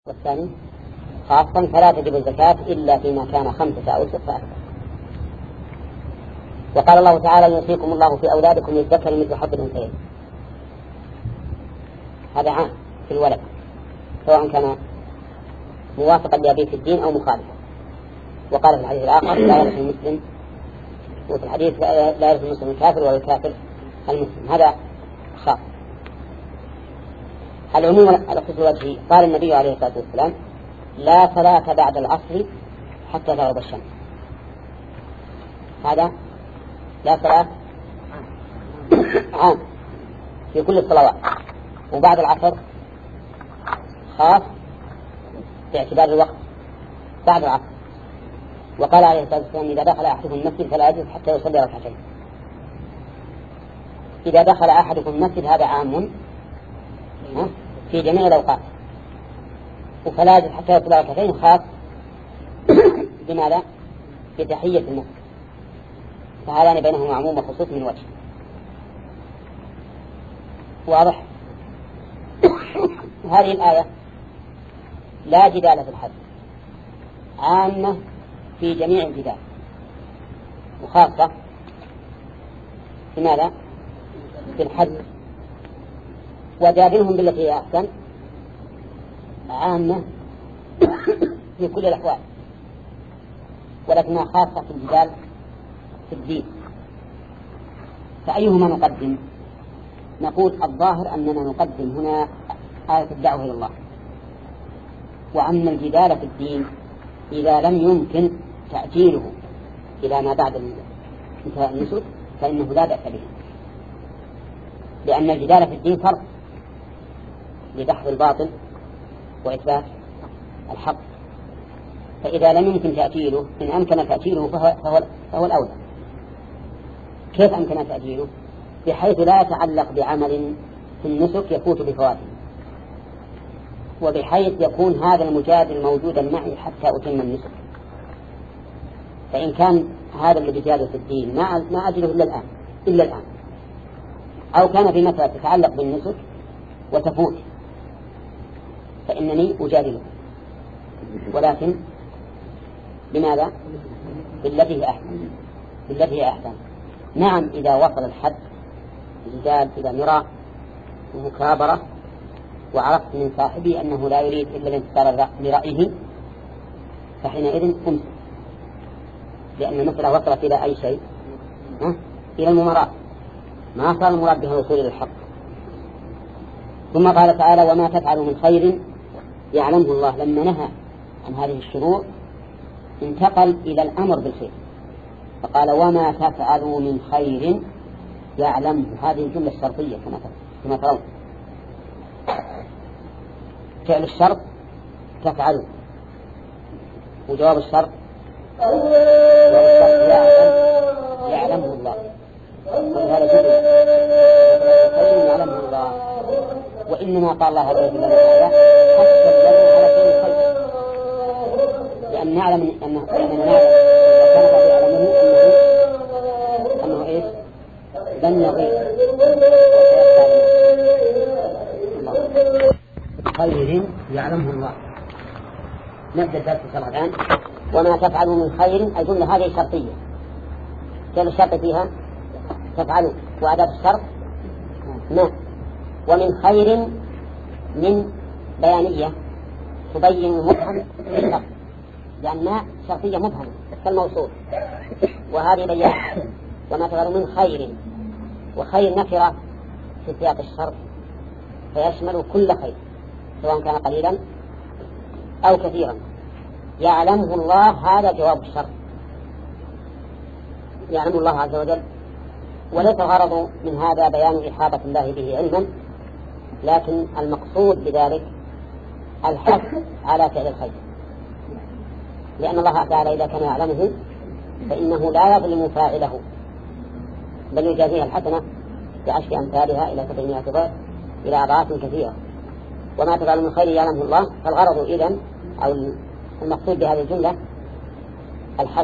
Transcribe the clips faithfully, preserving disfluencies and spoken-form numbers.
والثاني خاصا فلا تجب الزكاة إلا فيما كان خمسة أو ستة أكثر. وقال الله تعالى يوصيكم الله في أولادكم للذكر مثل حظ الأنثيين. هذا عام في الولد سواء كان موافقا لأبيه في الدين أو مخالفا. وقال في الحديث الآخر لا يرث المسلم، وفي الحديث لا يرث المسلم الكافر ولا الكافر المسلم. هذا خاص. العموم الخصوص الوجهي قال النبي عليه الصلاة والسلام لا صلاة بعد العصر حتى تغرب الشمس. هذا لا صلاة عام في كل الصلوات، وبعد العصر خاص باعتبار الوقت بعد العصر. وقال عليه الصلاة والسلام إذا دخل أحدكم المسجد فلا يجلس حتى يصلي ركعتين. إذا دخل أحدكم المسجد هذا عام في جميع الأوقات، وفلا يجلس حتى يصلي ركعتين خاص بماذا؟ بتحية المسجد. فهذان بينهما عموم وخصوص من وجه واضح. هذه الآية لا جدال في الحد، عامة في جميع الجدال، وخاصة في ماذا؟ في الحد. وجادلهم بالتي هي أحسن عامة في كل الأحوال، ولكنها خاصة في الجدال في الدين. فأيهما نقدم؟ نقول الظاهر أننا نقدم هنا آية الدعوة إلى الله، وأن الجدال في الدين إذا لم يمكن تأجيله إلى ما بعد انتهاء النسك فإنه لا بأس به، لأن الجدال في الدين فرض لدحض الباطل وإثبات الحق. فإذا لم يمكن تأجيله، إن أمكن تأجيله فهو, فهو, فهو الأولى. كيف أمكن تأجيله؟ بحيث لا يتعلق بعمل في النسك يفوت بفواته، وبحيث يكون هذا المجادل موجودا معي حتى أتم النسك. فإن كان هذا اللي بجاده في الدين ما ما أجله إلا الآن إلا الآن أو كان في مسألة تتعلق بالنسك وتفوت فإنني أجادله، ولكن بماذا؟ بالتي هي أحسن بالتي هي أحسن. نعم إذا وصل الحد الجدال إلى مراء ومكابرة وعرفت من صاحبي أنه لا يريد إلا الانتصار لرأيه فحينئذ أمسك، لأن المسألة وصلت إلى أي شيء؟ ها؟ إلى المماراة، ما صار المراد بها الوصول إلى الحق. ثم قال تعالى وما تفعلوا من خير يعلمه الله. لما نهى عن هذه الشروع انتقل إلى الأمر بالخير فقال وما تفعلوا من خير يعلمه. هذه الجملة الشرطية كما ترون، فعل الشرط تفعلوا، وجواب الشرط يعلمه الله. ولهذا جملة خير يعلمه الله. وإنما قال الله عز وجل هذا حتى الدليل على فعل الخير، لأن نعلم أنه أننا نعلم كان الله يعلمه أنه أنه إيش لن يضيع خير يعلمه الله. نبدأ درس الآن. وما تفعلوا من خير الجملة هذه شرطية، كان الشرط فيها تفعلوا، وأداة الشرط ما. ومن خير من بيانية تبين مبهم الشرط، لأن ما شرطية مبهمة كالموصول، وهذه بيان. وما تفعلوا من خير، وخير نكرة في سياق الشرط فيشمل كل خير سواء كان قليلا أو كثيرا. يعلمه الله هذا جواب الشرط، يعلم الله عز وجل. وليس غرض من هذا بيان إحاطة الله به علما، لكن المقصود بذلك الحث على فعل الخير، لأن الله تعالى إذا كان يعلمه فإنه لا يظلم فاعله بل يجازيه الحسنة بعشر أمثالها إلى سبعمائة ضعف إلى أضعاف كثيرة. وما تفعل من خير يعلمه الله. فالغرض إذن أو المقصود بهذه الجملة الحث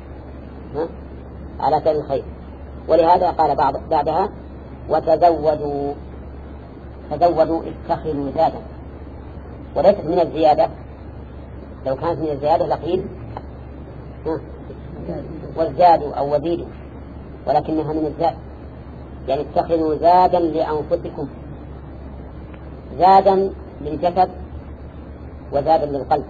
على فعل الخير. ولهذا قال بعض بعدها وتزودوا، تزودوا اتخذوا زادا. وليست من الزيادة. لو كانت من الزيادة لقيل وازدادوا أو وزيدوا، ولكنها من الزاد، يعني اتخذوا زادا لأنفسكم، زادا للجسد وزادا للقلب.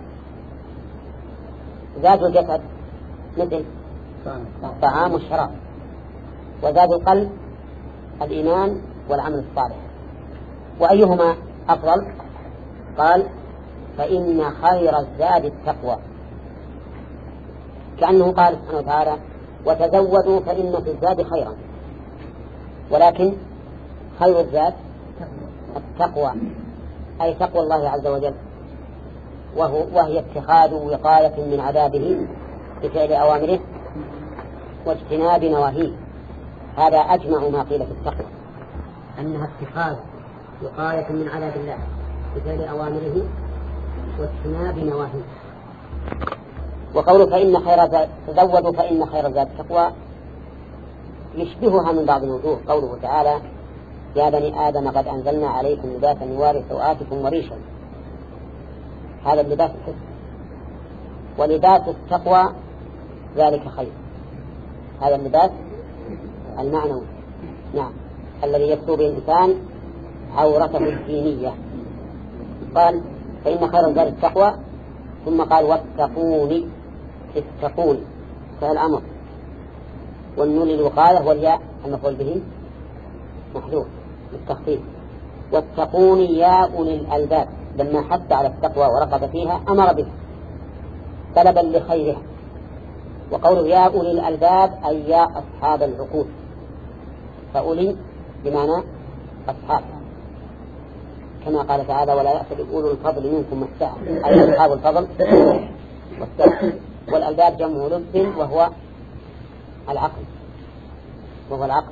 زاد الجسد مثل الطعام والشراب، وزاد القلب الإيمان والعمل الصالح. وأيهما أفضل؟ قال فإن خير الزاد التقوى، كأنه قال سبحانه وتعالى وتزودوا فإن في الزاد خيرا، ولكن خير الزاد التقوى، أي تقوى الله عز وجل، وهو وهي اتخاذ وقاية من عذابه بفعل أوامره واجتناب نواهيه. هذا أجمع ما قيل في التقوى، أنها اتخاذ وقاية من عذاب الله بفعل أوامره واجتناب نواهيه. وقوله فإن خير زاد تزودوا فإن خير زاد التقوى يشبهها من بعض الوجوه قوله تعالى يا بني آدم قد أنزلنا عليكم لباسا يواري سوآتكم وريشا. هذا اللباس الحسن، ولباس التقوى ذلك خير. هذا اللباس المعنوي، نعم، الذي يكسو به الإنسان عورته الدينية. قال فإن خير الزاد التقوى، ثم قال واتقوني، اتقوني فهل أمر، والنون للوقاية والياء المفعول به محذوف للتخفيف. واتقوني يا أولي الألباب، لما حث على التقوى ورغب فيها أمر بها طلبا لخيرها. وقوله يا أولي الألباب أي يا أصحاب العقول، فأولي بمعنى أصحاب، كما قال تعالى ولا يأخذ أولو الفضل منكم والسعة، أي أصحاب الفضل والسعة. والألباب جمع لب وهو العقل، وهو العقل.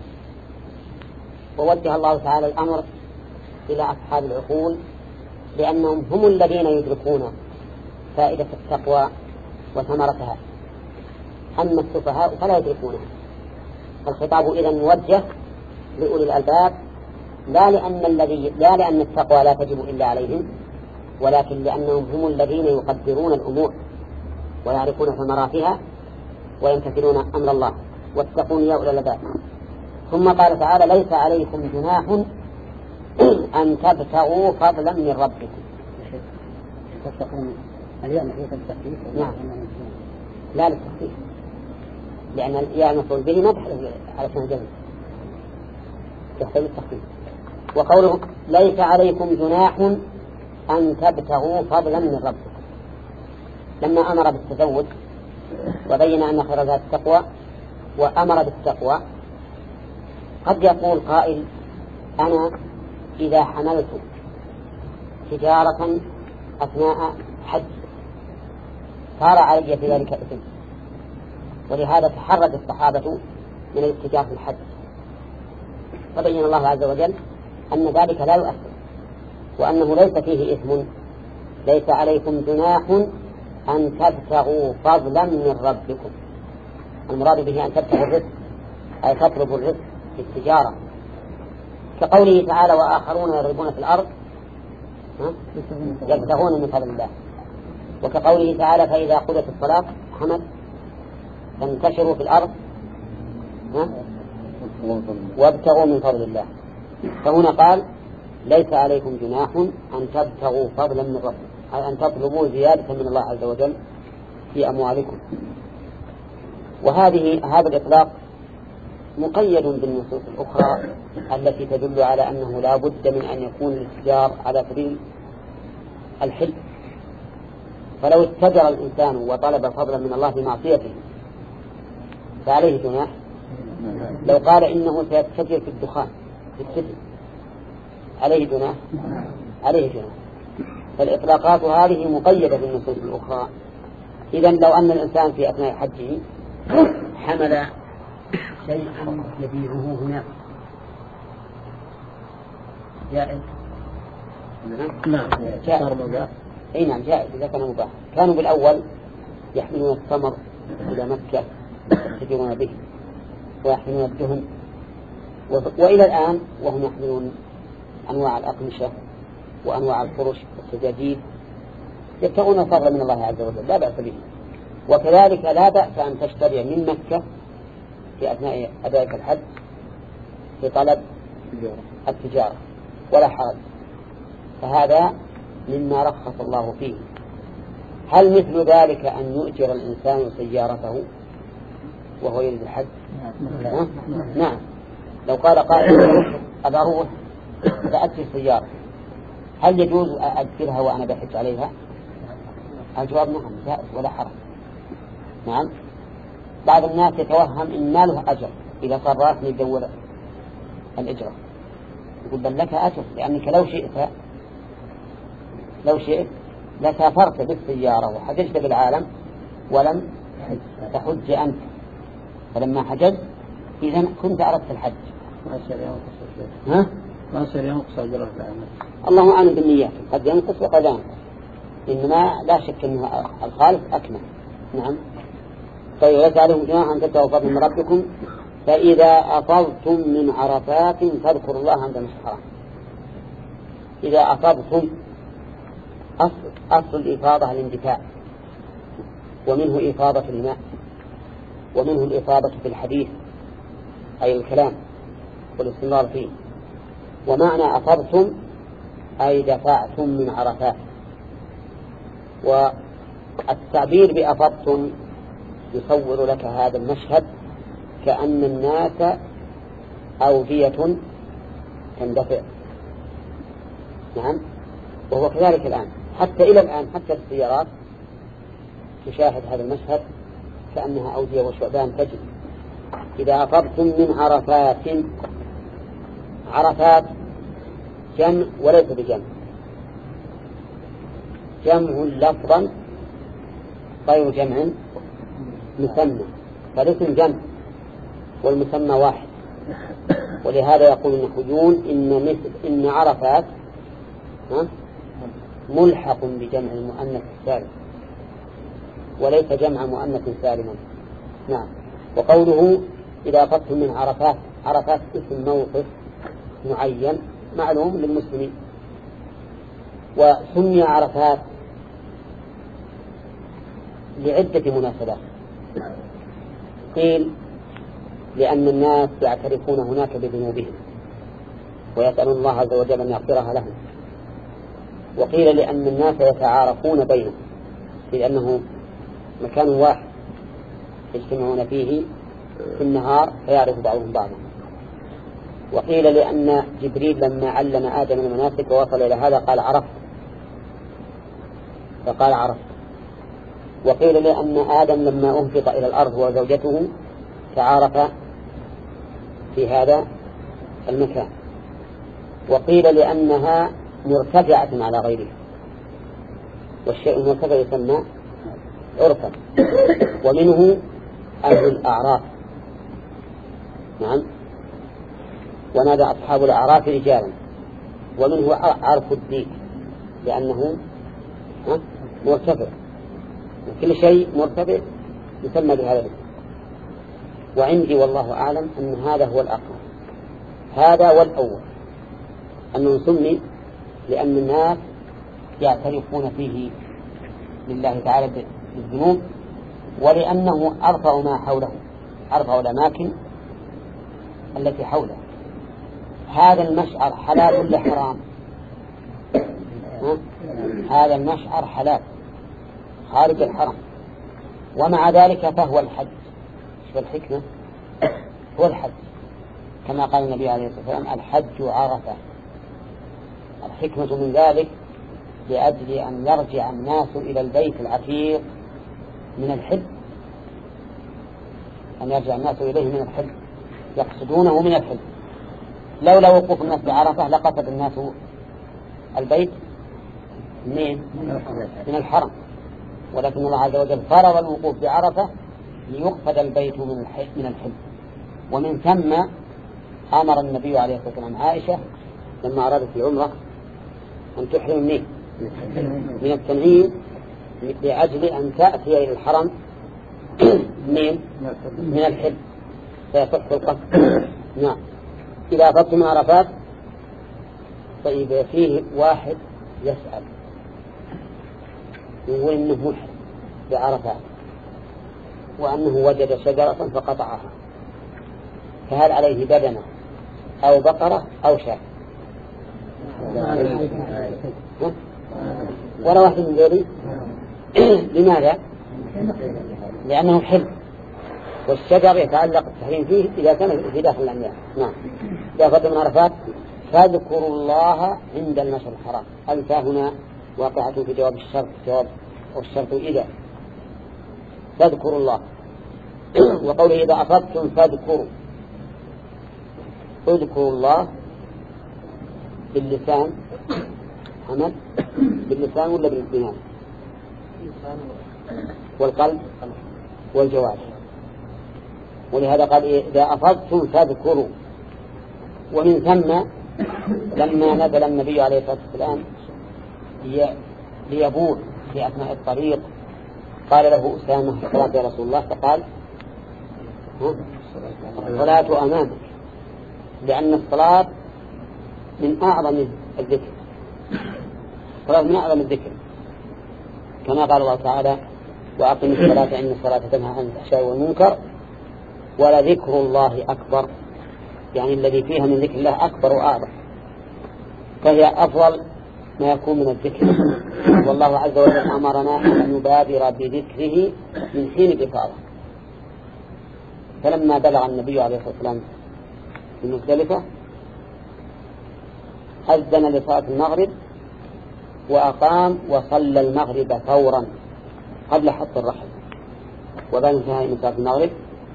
ووجه الله تعالى الأمر إلى أصحاب العقول لأنهم هم الذين يدركون فائدة التقوى وثمرتها، أما السفهاء فلا يدركونها. فالخطاب إذن موجه لأولي الألباب، لا لأن الذي لا لأن التقوى لا تجب إلا عليهم، ولكن لأنهم هم الذين يقدرون الأمور ويعرفون ثمراتها ويمتثلون أمر الله. واتقون يا أولي الألباب. ثم قال تعالى ليس عليكم جناح أن تبتغوا فضلا من ربكم. تتقون اليوم هي التخفيف؟ نعم، لا للتخفيف، لأن الياء مفعول به ما تحتاج على شان جمع، تحتاج التخفيف. وقوله ليس عليكم جناح أن تبتغوا فضلا من ربكم، لما أمر بالتزود وبين أن خير ذات التقوى وأمر بالتقوى. قد يقول قائل أنا إذا حملت تجارة أثناء حج صار علي في ذلك إثم، ولهذا تحرج الصحابة من الاتجار في الحج، فبين الله عز وجل أن ذلك لا يؤثر وأنه ليس فيه إثم. ليس عليكم جناح أن تبتغوا فضلا من ربكم، المراد به أن تبتغوا الرزق، أي تطلبوا الرزق في التجارة، كقوله تعالى وآخرون يضربون في الأرض يبتغون من فضل الله، وكقوله تعالى فإذا قضيت الصلاة حمد فانتشروا في الأرض وابتغوا من فضل الله. فهنا قال ليس عليكم جناح أن تبتغوا فضلا من ربكم، أي أن تطلبوا زيادة من الله عز وجل في أموالكم. وهذه هذا الإطلاق مقيد بالنصوص الأخرى التي تدل على أنه لا بد من أن يكون الاتجار على سبيل الحل. فلو اتجر الإنسان وطلب فضلا من الله بمعصيته فعليه جناح. لو قال إنه سيتجر في الدخان في السجن عليه جناح، عليه جناح. فالإطلاقات هذه مقيدة بالنصوص الأخرى. إذن لو أن الإنسان في أثناء حجه حمل شيئا يبيعه هناك جائز؟ نعم جائز. أي نعم جائز إذا كان مباح. كانوا بالأول يحملون التمر إلى مكة يتجرون به ويحملون الدهن، وإلى الآن وهم يحملون أنواع الأقمشة وأنواع الفرش والسجاجيد يبتغون الفضل من الله عز وجل لا بأس به. وكذلك لا بأس أن تشتري من مكة في أثناء أدائك الحج في طلب التجارة ولا حرج، فهذا مما رخص الله فيه. هل مثل ذلك أن يؤجر الإنسان سيارته وهو يريد الحج؟ نعم. نعم. لو قال قائل أبى أروح فأجر سيارة، هل يجوز أجرها وأنا بحج عليها؟ الجواب نعم جائز ولا حرج. نعم. بعض الناس يتوهم إن ما له أجر إذا صار راسم يدور الإجرة، يقول بل لك أجر لأنك لو شئت لو شئت لسافرت بالسيارة وحججت بالعالم ولم تحج أنت، فلما حججت إذن كنت أردت الحج. ما يصير ينقص ها؟ ما يصير ينقص أجره العمل. الله أعلم بالنيات، قد ينقص وقد ينقص، إنما لا شك أنه الخالص أكمل. نعم. طيب ليس عليكم جناح أن تبتغوا فضلا من ربكم فإذا أفضتم من عرفات فاذكروا الله عند المشعر الحرام. إذا أفضتم أصل, أصل الإفاضة الاندفاع، ومنه إفاضة الماء، ومنه الإفاضة في الحديث أي الكلام والاستمرار فيه. ومعنى أفضتم أي دفعتم من عرفات. والتعبير بأفضتم يصور لك هذا المشهد كأن الناس أودية تندفع. نعم. وهو كذلك الآن، حتى إلى الآن حتى السيارات تشاهد هذا المشهد كأنها أودية وشعبان تجري. إذا أفضتم من عرفات، عرفات جمع وليس بجمع، جمع لفظا غير جمع مسمى، فالاسم جمع والمسمى واحد. ولهذا يقول النحويون إن مثل إن عرفات ها ملحق بجمع المؤنث السالم وليس جمع مؤنث سالما. نعم. وقوله إذا أفضتم من عرفات، عرفات اسم موقف معين معلوم للمسلمين. وسمي عرفات لعدة مناسبات. قيل لأن الناس يعترفون هناك بذنوبهم ويسألون الله عز وجل أن يغفرها لهم. وقيل لأن الناس يتعارفون بينهم لأنه مكان واحد يجتمعون فيه في النهار فيعرف بعضهم بعضا. وقيل لأن جبريل لما علم آدم المناسك ووصل إلى هذا قال عرفت، فقال عرفت. وقيل لأن آدم لما أهبط إلى الأرض وزوجته تعارف في هذا المكان. وقيل لأنها مرتفعة على غيرها، والشيء المرتفع يسمى عرفا. ومنه أهل الأعراف. نعم. ونادى أصحاب الأعراف رجالا. ومنه عرف الديك لأنه مرتفع، وكل شيء مرتفع يسمى بهذا الاسم. وعندي والله أعلم أن هذا هو الأقرب، هذا والأول أنه سمي لأن الناس يعترفون فيه لله تعالى بالذنوب، ولأنه أرفع ما حوله، أرفع الأماكن التي حوله. هذا المشعر حلال ولا حرام؟ هذا المشعر حلال خارج الحرم، ومع ذلك فهو الحج. شو الحكمة؟ هو الحج كما قال النبي عليه الصلاة والسلام الحج عرفة. الحكمة من ذلك لأجل أن يرجع الناس إلى البيت العتيق من الحج، أن يرجع الناس إليه من الحج، يقصدونه من الحج. لولا وقوف الناس بعرفة لقصد الناس البيت من من الحرم، ولكن الله عز وجل فرض الوقوف بعرفة ليقصد البيت من الحج من الحج. ومن ثم أمر النبي عليه الصلاة والسلام عائشة لما أرادت العمرة أن تحرم منه من التنعيم لأجل أن تأتي إلى الحرم من من الحج فيصح القصد. نعم. إذا أفضت من عرفات فإذا فيه واحد يسأل يقول إنه محرم بعرفات وأنه وجد شجرة فقطعها، فهل عليه بدنة أو بقرة أو شاة؟ ولا واحد من ذلك. لماذا؟ لأنه حل، والشجر يتعلق التحريم فيه إذا كان في داخل الأميال. نعم. إذا فضل من عرفات فاذكروا الله عند المشعر الحرام. الفاء هنا واقعة في جواب الشرط، جواب والشرط إذا. فاذكروا الله. وقوله إذا أفضتم فاذكروا، اذكروا الله باللسان حمد، باللسان ولا بالجنان؟ والقلب والجوارح. ولهذا قال إذا أفضتم فاذكروا. ومن ثم لما نزل النبي عليه الصلاة والسلام ليبول في أثناء الطريق قال له أسامة الصلاة يا رسول الله، فقال الصلاة أمامك، لأن الصلاة من أعظم الذكر، الصلاة من أعظم الذكر، كما قال الله تعالى وأقم الصلاة إن الصلاة تنهى عن الفحشاء والمنكر ولذكر الله أكبر، يعني الذي فيها من ذكر الله أكبر وأعظم، فهي أفضل ما يكون من الذكر. والله عز وجل أمرنا أن نبادر بذكره من حين الإفاضة. فلما بلغ النبي عليه الصلاة والسلام في مزدلفة أذن لصلاة المغرب وأقام وصلى المغرب فورا قبل حط الرحل، وبعد انتهاء من صلاة المغرب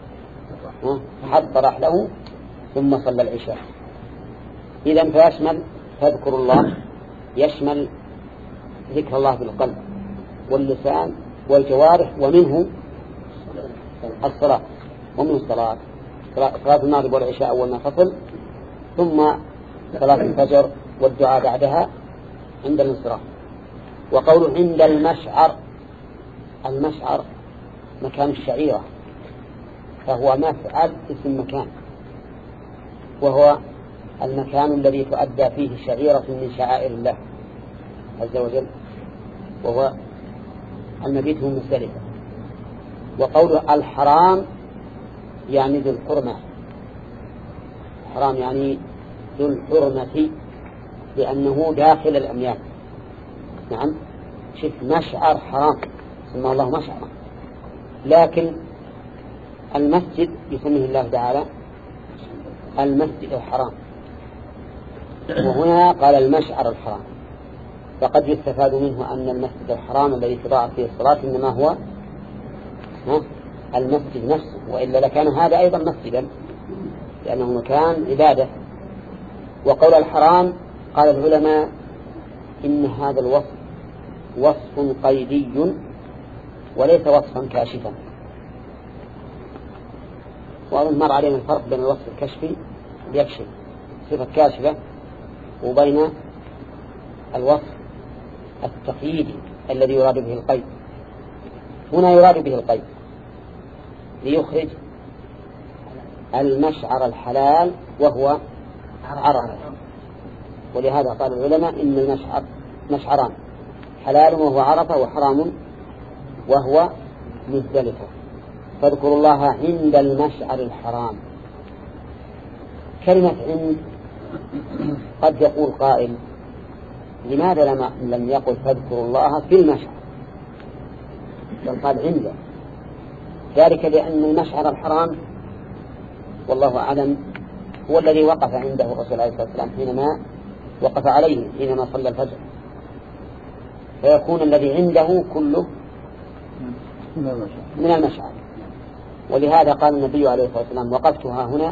حط رحله ثم صلى العشاء. إذن فيشمل تذكر الله، يشمل ذكر الله بالقلب واللسان والجوارح، ومنه الصلاة، ومنه الصلاة صلاة المغرب والعشاء أول ما فصل، ثم صلاة الفجر والدعاء بعدها عند الانصراف. وقوله عند المشعر، المشعر مكان الشعيرة، فهو مفعل اسم مكان، وهو المكان الذي تؤدى فيه شعيرة من شعائر الله عز وجل، وهو المبيت من مزدلفة. وقوله الحرام يعني ذو الحرمة، حرام يعني ذو الحرمة لأنه داخل الأميال. نعم، شف مشعر حرام سمى الله مشعر، لكن المسجد يسميه الله تعالى المسجد الحرام، وهنا قال المشعر الحرام، فقد يستفاد منه أن المسجد الحرام الذي تضاعف فيه الصلاة إنما هو المسجد نفسه، وإلا لكان هذا أيضا مسجدا لأنه مكان عبادة. وقول الحرام قال العلماء إن هذا الوصف وصف قيدي وليس وصفا كاشفا، وأظن مر علينا الفرق بين الوصف الكشفي يكشف صفة كاشفة وبين الوصف التقييدي الذي يراد به القيد. هنا يراد به القيد ليخرج المشعر الحلال وهو عرفة، ولهذا قال العلماء إن المشعر مشعران، حلال وهو عرفة، وحرام وهو مزدلفة. فاذكروا الله عند المشعر الحرام. كلمة عند قد يقول قائل لماذا لم لم يقل فاذكروا الله في المشعر، بل قال عنده؟ ذلك لأن المشعر الحرام والله أعلم هو الذي وقف عنده الرسول عليه الصلاة والسلام حينما وقف عليه حينما صلى الفجر، فيكون الذي عنده كله من المشعر. ولهذا قال النبي عليه الصلاة والسلام وقفتها هنا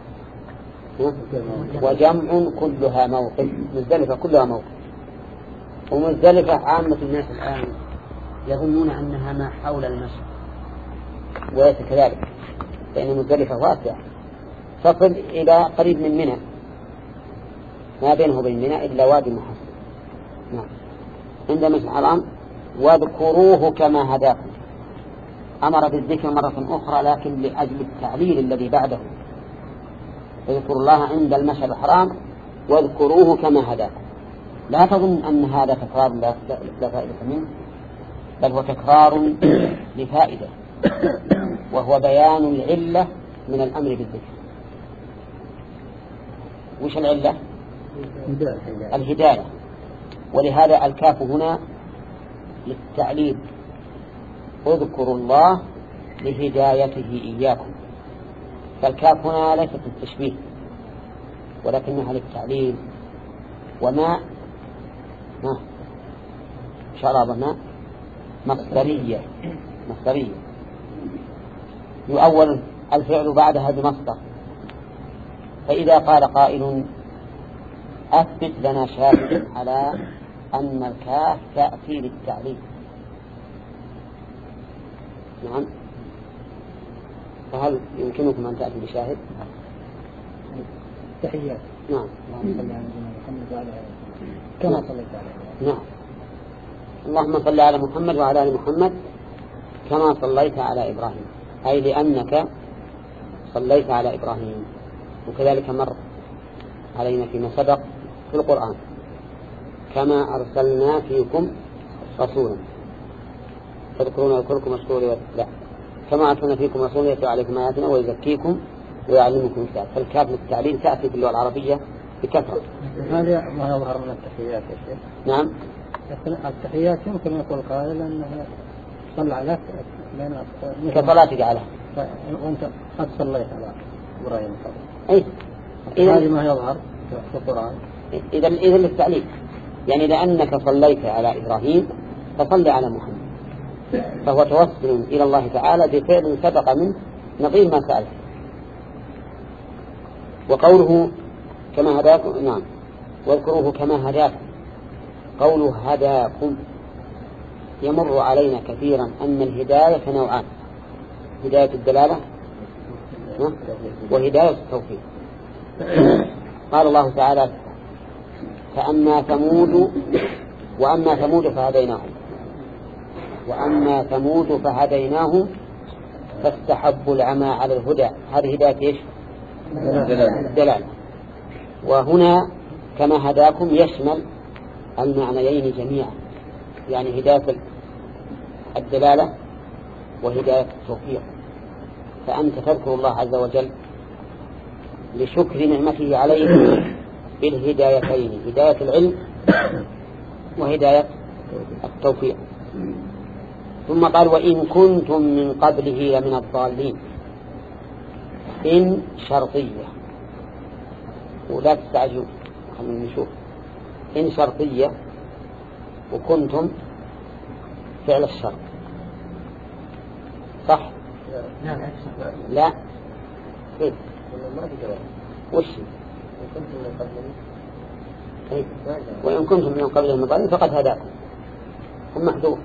وجمع كلها موقف، مزدلفة كلها موقف. ومزدلفة عامة الناس الآن يظنون أنها ما حول المشعر، وليس كذلك، لأن مزدلفة واسعة تصل إلى قريب من منى، ما بينه وبين منى إلا وادي محسن. نعم. عند مشعر الحرام واذكروه كما هداكم، أمر بالذكر مرة أخرى لكن لأجل التعليل الذي بعده. اذكروا الله عند المشعر الحرام واذكروه كما هداكم. لا تظن أن هذا تكرار لا, لا فائدة منه، بل هو تكرار لفائدة، وهو بيان العلة من الأمر بالذكر. وش العلة؟ الهداية. ولهذا الكاف هنا للتعليل، اذكروا الله لهدايته إياكم. فالكاف هنا ليست للتشبيه ولكنها للتعليل. وما ما شرابنا مصدرية مصدرية يؤول الفعل بعدها بمصدر. فإذا قال قائل أثبت لنا شاهد على أن الكاف تأتي للتعليل، نعم، فهل يمكنكم أن تأتي بشاهد؟ تحيات. نعم. اللهم صل على محمد وعلى آله كما صليت على. نعم. اللهم صل على محمد وعلى آل محمد كما صليت على إبراهيم، أي لأنك صليت على إبراهيم. وكذلك مر علينا فيما سبق في القرآن كما أرسلنا فيكم رسولا تذكرون يذكركم مشكورا، لا، كما أرسلنا فيكم رسولا يتلو عليكم آياتنا ويزكيكم ويعلمكم الكتاب. فالكاف للتعليل تأتي في اللغة العربية بكثرة. هذا ما يظهر من التحيات يا شيخ. نعم. التحيات يمكن أن يقول قائل أنها صلى عليك كصلاتك عليه وأنت قد صليت على إبراهيم قبل. أي. هذه ما يظهر في القرآن. إذا إذا للتعليل، يعني لأنك صليت على إبراهيم فصلي على محمد، فهو توسل إلى الله تعالى بفعل سبق منه نظير ما سأله. وقوله كما هداكم، نعم، واذكروه كما هداكم، قوله هداكم يمر علينا كثيرا أن الهداية نوعان: هداية الدلالة وهداية التوفيق. قال الله تعالى فأما ثمود وأما ثمود فهديناهم وأما ثمود فهديناهم فاستحبوا العمى على الهدى. هذه هداية إيش؟ الدلالة. وهنا كما هداكم يشمل المعنيين جميعا، يعني هداية الدلالة وهداية التوفيق. فأنت تذكر الله عز وجل لشكر نعمته عليك بالهدايتين، هداية العلم وهداية التوفيق. ثم قال وإن كنتم من قبله لمن الضالين. إن شرطية، ولا تستعجلوا خلينا نشوف. إن شرطية وكنتم فعل الشرط، صح؟ لا. إيه؟ وش إيه؟ وإن كنتم من قبله من الضالين فقد هداكم، هم محذوف.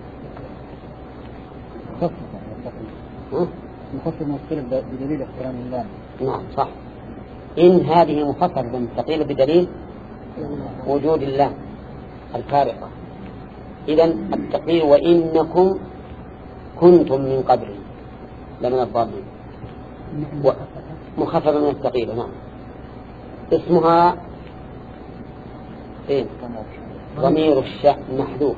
مخفف مستقيل بدليل احترام الله. نعم صح. إن هذه مخففة مستقيلة بدليل وجود الله الفارقة. إذن التقدير وإنكم كنتم من قبله لمن الضالين، مخففة من الثقيلة. نعم. اسمها إيه؟ ضمير الشأن محذوف.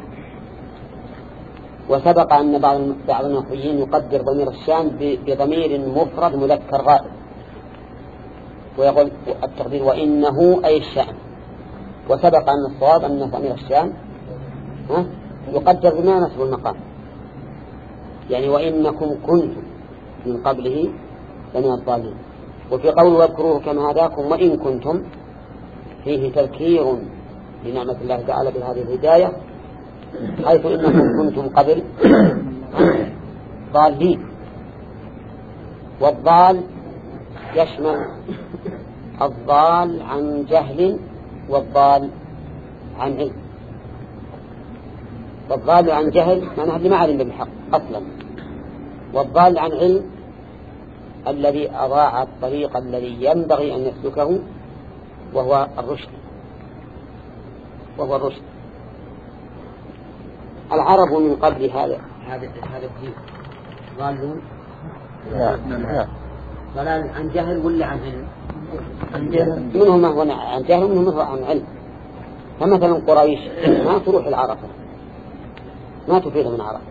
وسبق أن بعض بعض النحويين يقدر ضمير الشأن بضمير مفرد مذكر غائب، ويقول التقدير وإنه أي الشأن. وسبق أن الصواب أن ضمير الشأن يقدر بما يناسب المقام، يعني وإنكم كنتم من قبله لمن الضالين. وفي قول واذكروه كما هداكم وإن كنتم فيه تذكير لنعمة الله تعالى بهذه الهداية، حيث إنكم كنتم قبل ضالين. والضال يشمل الضال عن جهل والضال عن علم. والضال عن جهل معناه اللي ما علم بالحق أصلا، والضال عن علم الذي أضاع الطريق الذي ينبغي أن يسلكه وهو الرشد وهو الرشد. العرب من قبل هذا هذا هذا الدين ضالون ضلال عن جهل ولا عن علم؟ عن جهل. منهم هو عن جهل ومنهم عن علم. فمثلا قريش ما تروح العرفة ما تفيض من عرفة،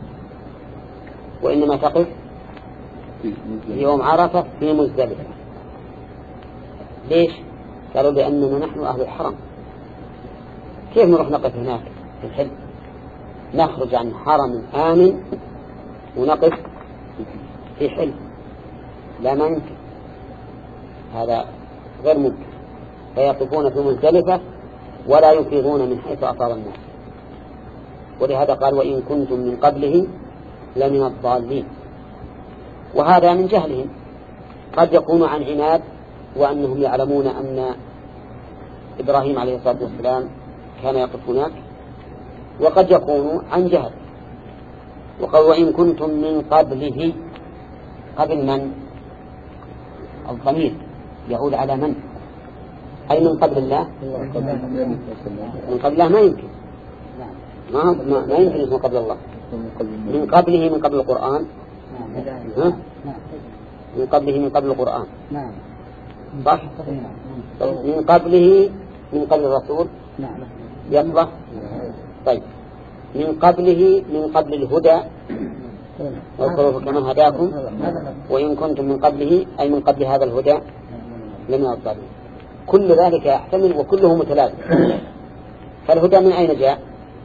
وإنما تقف يوم عرفة في مزدلفة. ليش؟ قالوا لأننا نحن أهل الحرم، كيف نروح نقف هناك في الحل؟ نخرج عن حرم آمن ونقف في حل؟ لا، ما يمكن، هذا غير ممكن. فيقفون في مزدلفة ولا يفيضون من حيث أفاض الناس. ولهذا قال وإن كنتم من قبله لمن الضالين. وهذا من جهلهم، قد يكون عن عناد وأنهم يعلمون أن إبراهيم عليه الصلاة والسلام كان يقف هناك، وقد يكون عن جهل. وقال وإن كنتم من قبله، قبل من؟ الضمير يعود على من؟ أي من قبل الله؟ من قبل الله ما يمكن، ما, ما, ما يمكن اسمه قبل الله. من قبله من قبل القرآن، ها؟ من قبله من قبل القرآن، صح؟ من قبله من قبل الرسول يصلح. طيب من قبله من قبل الهدى، واذكروا كما هداكم وإن كنتم من قبله أي من قبل هذا الهدى لمن الضالين. كل ذلك يحتمل وكله متلازم. فالهدى من أين جاء؟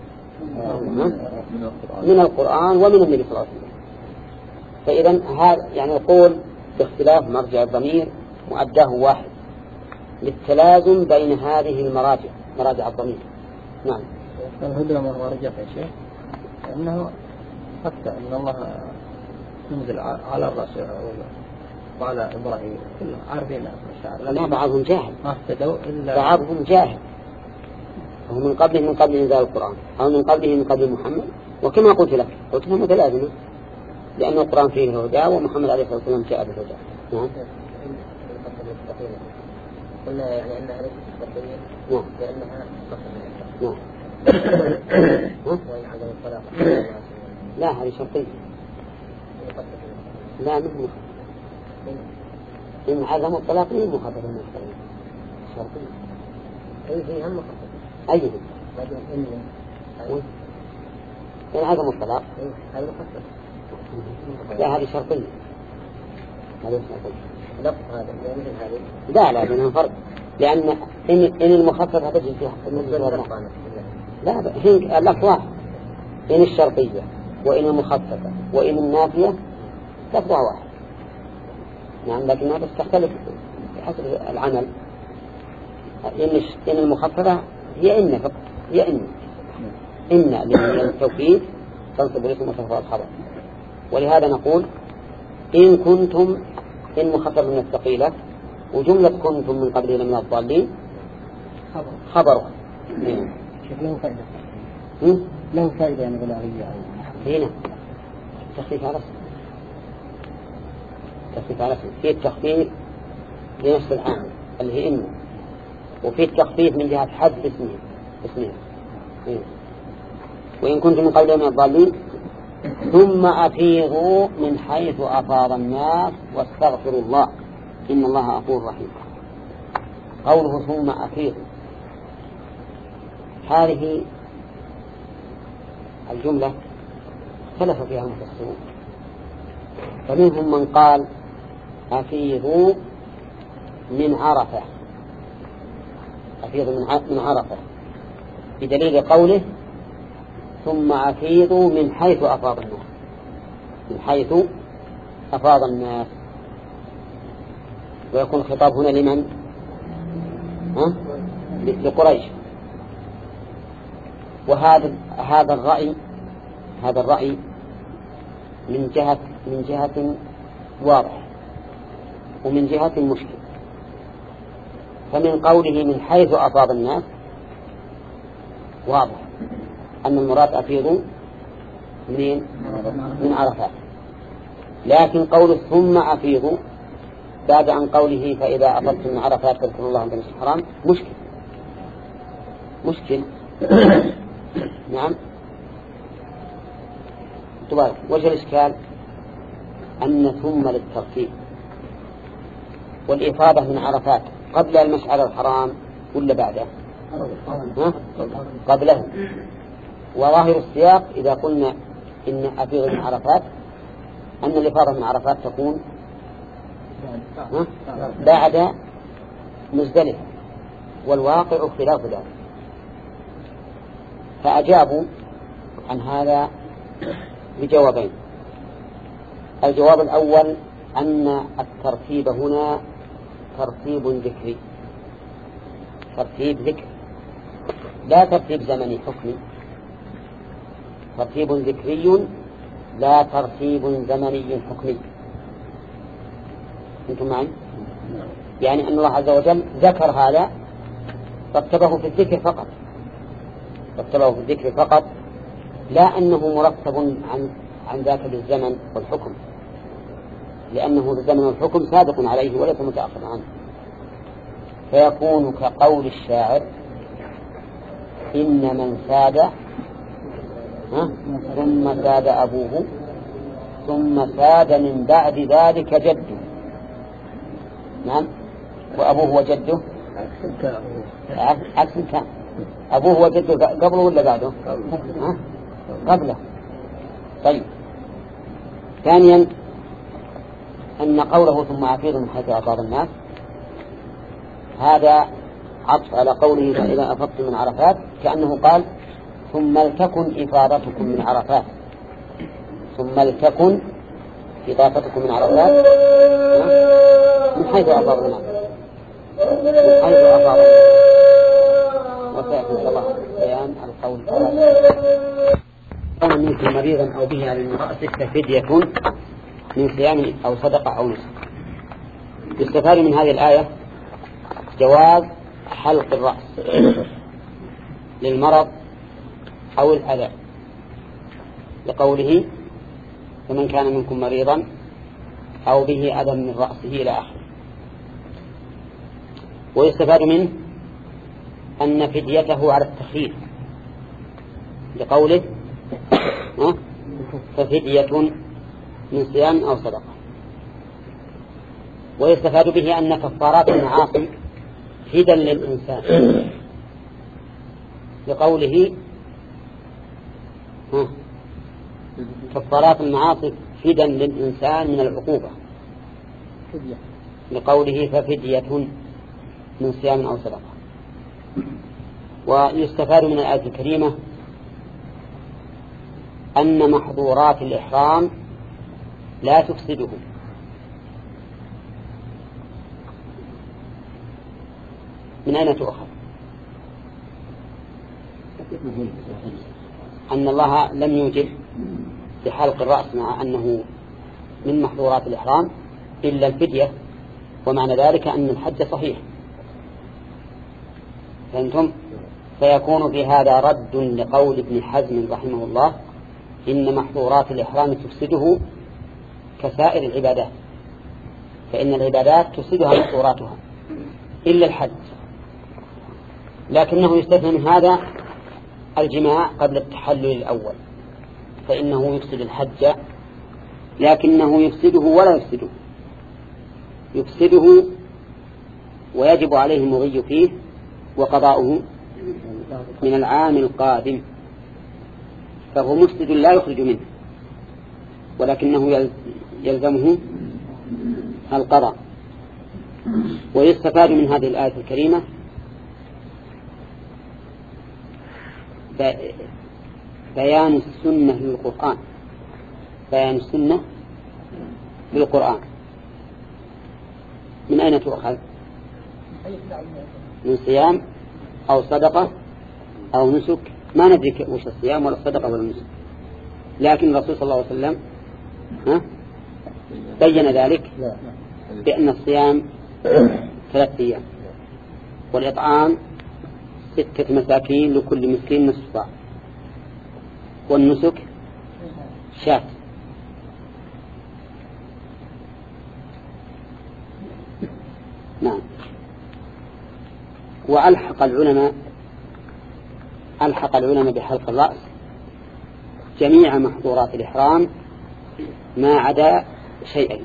من القرآن ومن النبي صلى الله عليه وسلم. فإذا هذا يعني يقول باختلاف مرجع الضمير مؤداه واحد للتلازم بين هذه المراجع، مراجع الضمير. نعم. الهدى ما هو رجع يا شيخ، أنه حتى أن الله ينزل على الرسول وعلى إبراهيم كلهم عارفين الشعر. لا، بعضهم جاهل، ما اهتدوا إلا بعضهم جاهل. هو من قبله من قبل إنزال القرآن، أو من قبله من قبل محمد. وكما قلت لك قلت لهم متلازمة، لأن القرآن فيه الهدى ومحمد عليه الصلاة والسلام جاء بالهدى. نعم. قلنا يعني أنها ليست مستقيمة. نعم. لأنها نعم. وإن عدم الطلاق. لا، هذه شرطية. لا، مش مخفف. إن عدم الطلاق ليه مخفف المستقيم؟ شرطية. أي شيء هم مخفف. أيه؟ إن إن عدم الطلاق. هذا مخفف. لا، هذه شرطية. هذه شرطية. لفظ هذا مثل هذه. لا لا، بينهم فرق. لأن إن إن المخففة تجد فيها لا، هي اللفظ واحد. إن الشرطية وإن المخففة وإن النافية لفظ واحد. نعم، لكنها بس تختلف حسب العمل. إن إن المخففة هي إن فقط، هي إن إن للتوكيد تنصب الاسم وترفع الخبر. ولهذا نقول إن كنتم إن مخفف من الثقيلة، وجملة كنتم من قبله من الضالين خبر. شوف له فائدة. هم؟ له فائدة يعني بلاغية. هنا تخفيف على اسم، تخفيف على اسم. في التخفيف لنفس العامل اللي هي إنه، وفي التخفيف من جهة حذف اسمه اسمه. وإن كنتم من قبله من الضالين ثم أفيضوا من حيث أفاض الناس واستغفروا الله إن الله غفور رحيم. قوله ثم أفيضوا، هذه الجملة اختلف فيها المفسرون، فمنهم من قال أفيضوا من عرفة، أفيضوا من عرفة بدليل قوله ثم أفيضوا من حيث أفاض الناس، من حيث أفاض الناس. ويكون الخطاب هنا لمن؟ ها؟ لقريش. وهذا هذا الرأي هذا الرأي من جهة من جهة واضح ومن جهة مشكل. فمن قوله من حيث أفاض الناس واضح أن المراد أفيضوا منين؟ من عرفات. لكن قول ثم أفيضوا بعد عن قوله فإذا أفضتم من عرفات فاذكروا الله عند المسجد الحرام مشكل مشكل نعم. تبارك وجه الإشكال أن ثم للترتيب، والإفاضة من عرفات قبل المشعر الحرام ولا بعده؟ ها؟ قبله. وظاهر السياق إذا قلنا إن أفيض من عرفات أن الإفاضة من عرفات تكون بعد مزدلفة، والواقع خلاف ذلك. فأجابوا عن هذا بجوابين. الجواب الأول أن الترتيب هنا ترتيب ذكري، ترتيب ذكر لا ترتيب زمني حكمي، ترتيب ذكري لا ترتيب زمني حكمي. أنتم معي؟ يعني أن الله عز وجل ذكر هذا رتبه في الذكر فقط، رتبه في الذكر فقط، لا أنه مرتب عن عن ذاك بالزمن والحكم، لأنه بالزمن والحكم سابق عليه وليس متأخر عنه. فيكون كقول الشاعر: إن من ساد ها ثم ساد أبوه ثم ساد من بعد ذلك جده. نعم، وأبوه وجده عكس كان، أبوه وجده قبله ولا بعده؟ ها؟ قبله. طيب، ثانيا أن قوله ثم أفيض من حيث أفاض الناس هذا عطف على قوله فإذا أفضت من عرفات، كأنه قال ثم لتكن إفاضتكم من عرفات، ثم لتكن إضافتكم من عرفات من حيث أفاض الناس، من حيث أفاض الناس. وسيأتي إن شاء الله بيان القول كان منكم مريضا أو به على رأسه ففدية من صيام أو صدقة أو نسك. يستفاد من هذه الآية جواز حلق الرأس للمرض أو الأذى، لقوله فمن كان منكم مريضا أو به أذى من رأسه إلى آخره. ويستفاد منه أن فديته على التخيير، لقوله ففدية من صيام أو صدقة. ويستفاد به أن كفارات المعاصي هدى للإنسان، لقوله كفارات المعاصي هدى للإنسان من العقوبة، لقوله ففدية من صيام أو صدقة. ويستفاد من الآية الكريمة أن محظورات الإحرام لا تفسده، من أين تؤخذ؟ أن الله لم يوجب لحلق الرأس مع أنه من محظورات الإحرام إلا الفدية، ومعنى ذلك أن الحج صحيح. فأنتم فيكون في هذا رد لقول ابن حزم رحمه الله إن محظورات الإحرام تفسده كسائر العبادات، فإن العبادات تفسدها محظوراتها إلا الحج. لكنه يستثنى من هذا الجماع قبل التحلل الأول، فإنه يفسد الحج، لكنه يفسده ولا يفسده، يفسده ويجب عليه المضي فيه وقضاؤه من العام القادم، فهو مفسد لا يخرج منه، ولكنه يلزمه القضاء. ويستفاد من هذه الآية الكريمة بيان السنة للقرآن، بيان السنة للقرآن. من أين تؤخذ؟ من صيام أو صدقة أو نسك، ما ندري وش الصيام ولا الصدقة ولا النسك، لكن الرسول صلى الله عليه وسلم ها بين ذلك بأن الصيام ثلاثة أيام، والإطعام ستة مساكين لكل مسكين نصف صاع، والنسك شاة. نعم. وألحق العلماء ألحق العلماء بحلق الرأس جميع محظورات الإحرام ما عدا شيئين،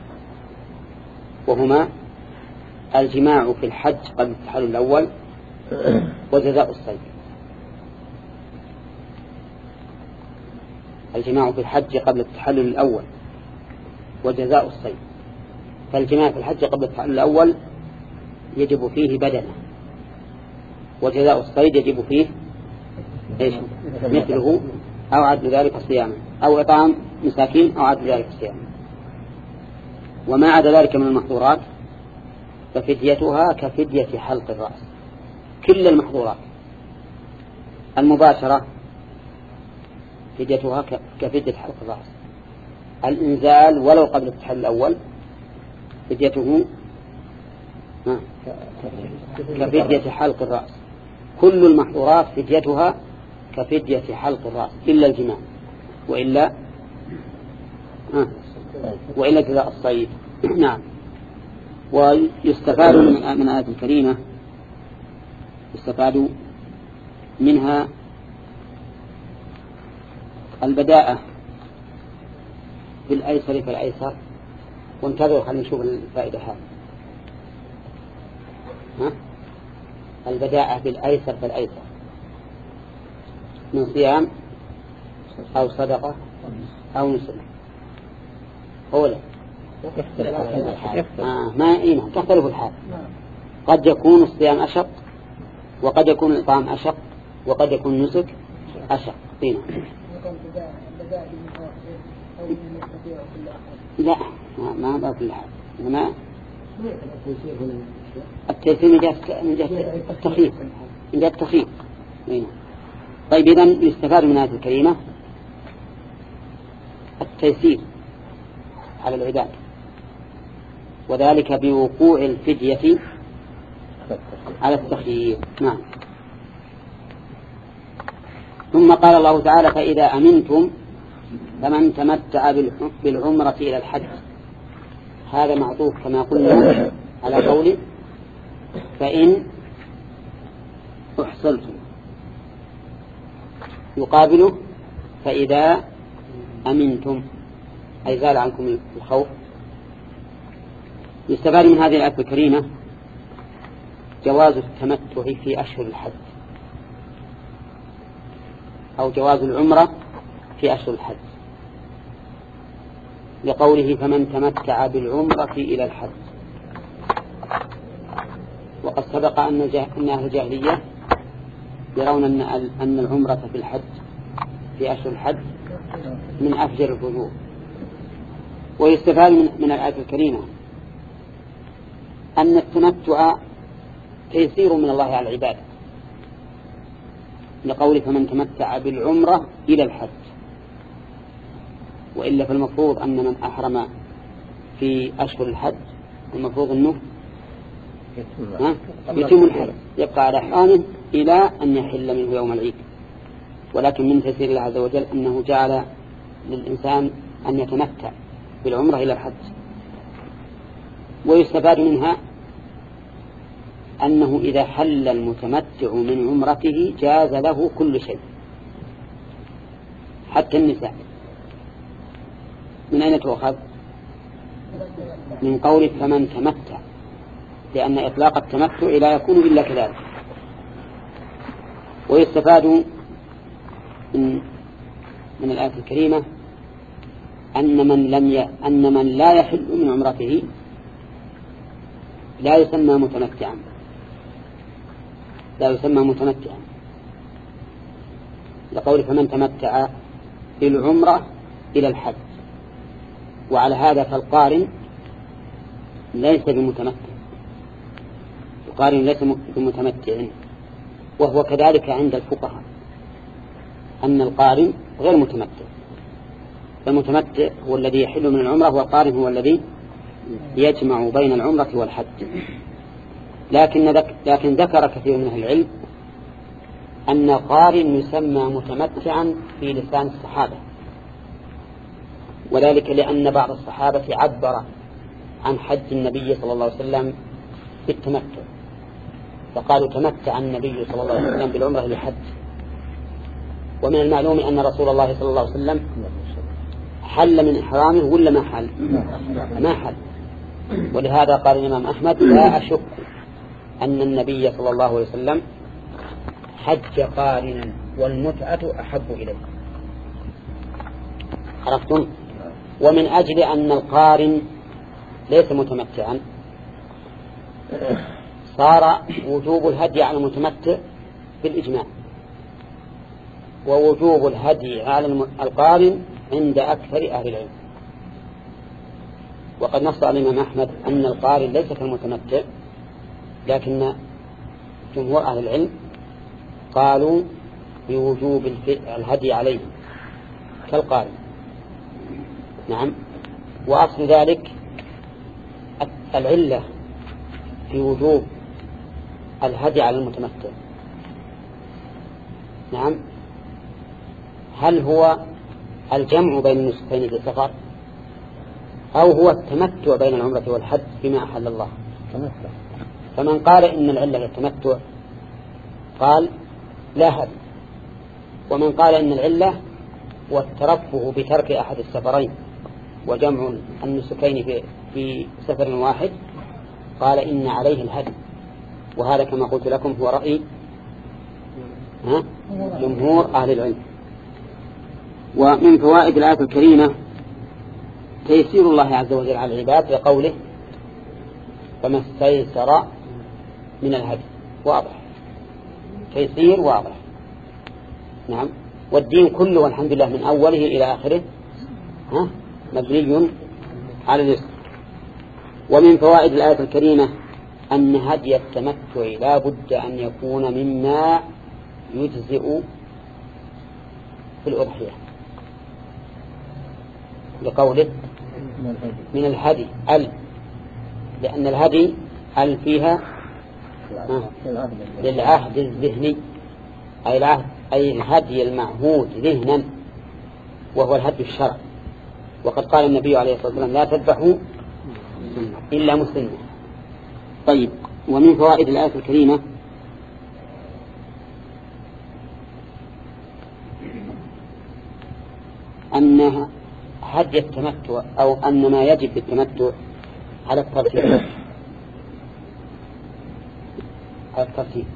وهما الجماع في الحج قبل التحلل الأول وجزاء الصيد. الجماع في الحج قبل التحلل الأول وجزاء الصيد. فالجماع في الحج قبل التحلل الأول يجب فيه بدنه، وجزاء الصيد يجب فيه إيش؟ مثله أو عدل ذلك صياما، أو إطعام مساكين أو عدل ذلك صياما. وما عدا ذلك من المحظورات ففديتها كفدية حلق الرأس. كل المحظورات المباشرة فديتها كفدية حلق الرأس. الإنزال ولو قبل التحلل الأول فديته كفدية حلق الرأس. كل المحظورات فديتها كفدية حلق الرأس إلا الجماع، وإلا آه وإلا جزاء الصيد. نعم. ويستفاد من من آية الكريمة يستفاد منها البداءة بالأيسر فالأيسر. وانتظروا خلينا نشوف الفائدة هذه. ها؟ البداءة بالأيسر فالأيسر من صيام أو صدقة أو نسك. أولا آه ما إينا تختلف الحال. قد يكون الصيام أشق، وقد يكون الإطعام أشق، وقد يكون النسك أشق. إينا لا ما ما كل حال. هنا التيسير من جهة من جهة التخفيف من جهة التخفيف. طيب إذن يستفاد من هذه الكلمة التيسير على العباد، وذلك بوقوع الفدية على التخفيف. نعم. ثم قال الله تعالى: فإذا أمنتم فمن تمتع بالعمرة إلى الحج. هذا معطوف كما قلنا على قوله فإن أحصلتم، يقابله فإذا أمنتم أي زال عنكم الخوف. يستفاد من هذه الآية الكريمة جواز التمتع في أشهر الحج، أو جواز العمرة في أشهر الحج، لقوله فمن تمتع بالعمرة إلى الحج. وقد سبق أن أهل الجاهلية يرون أن أن العمرة في الحج في أشهر الحج من أفجر الفجور. ويستفاد من الآية الكريمة أن التمتع تيسير من الله على العباد، لقوله فمن تمتع بالعمرة إلى الحج. وإلا فالمفروض أن من أحرم في أشهر الحج المفروض أنه يتم الحج، يبقى على إحرامه إلى أن يحل منه يوم العيد. ولكن من تيسير الله عز وجل أنه جعل للإنسان أن يتمتع بالعمرة إلى الحج. ويستفاد منها أنه إذا حل المتمتع من عمرته جاز له كل شيء حتى النساء. من أين تؤخذ؟ من قول فمن تمتع، لأن إطلاق التمتع لا يكون إلا كذلك. ويستفاد من, من الآية الكريمة أن من, لم ي... أن من لا يحل من عمرته لا يسمى متمتعا، لا يسمى متمتعا، لقول فمن تمتع بالعمرة إلى الحج. وعلى هذا فالقارن ليس بمتمتع، القارن ليس بمتمتع، وهو كذلك عند الفقهاء أن القارن غير متمتع. فالمتمتع هو الذي يحل من العمرة، والقارن هو الذي يجمع بين العمرة والحج. لكن لكن ذكر كثير من أهل العلم أن القارن يسمى متمتعا في لسان الصحابة، وذلك لأن بعض الصحابة عبر عن حج النبي صلى الله عليه وسلم بالتمتع، فقالوا تمتع النبي صلى الله عليه وسلم بالعمرة للحج. ومن المعلوم أن رسول الله صلى الله عليه وسلم حل من إحرامه ولا ما حل؟ ما حل. ولهذا قال الإمام أحمد لا أشك أن النبي صلى الله عليه وسلم حج قارنا والمتعة أحب إليه. عرفتم؟ ومن أجل أن القارن ليس متمتعا صار وجوب الهدي على المتمتع بالإجماع، ووجوب الهدي على القارن عند أكثر أهل العلم. وقد نص الإمام أحمد أن القارن ليس كالمتمتع، لكن جمهور أهل العلم قالوا بوجوب الهدي عليه كالقارن. نعم. وأصل ذلك العلة في وجوب الهدي على المتمتع. نعم. هل هو الجمع بين النسختين في السفر، أو هو التمتع بين العمرة والحج بما أحل الله؟ فمن قال إن العلة التمتع قال لا هدي، ومن قال إن العلة والترفه بترك أحد السفرين وجمع النسكين في, في سفر واحد قال إن عليه الهدي. وهذا كما قلت لكم هو رأي ها؟ جمهور أهل العلم. ومن فوائد الآية الكريمة تيسير الله عز وجل على العباد بقوله فما استيسر من الهدي. واضح، تيسير واضح. نعم. والدين كله والحمد لله من أوله إلى آخره ها مبني على اليسر. ومن فوائد الآية الكريمة أن هدي التمتع لا بد أن يكون مما يجزئ في الأضحية، لقوله من الهدي ال، لأن الهدي ال فيها للعهد الذهني، أي العهد أي الهدي المعهود ذهنا، وهو الهدي الشرعي. وقد قال النبي عليه الصلاة والسلام لا تذبحوا إلا مسلما. طيب. ومن فوائد الآية الكريمة أن هدي التمتع أو أن ما يجب في التمتع على الترتيب على الترتيب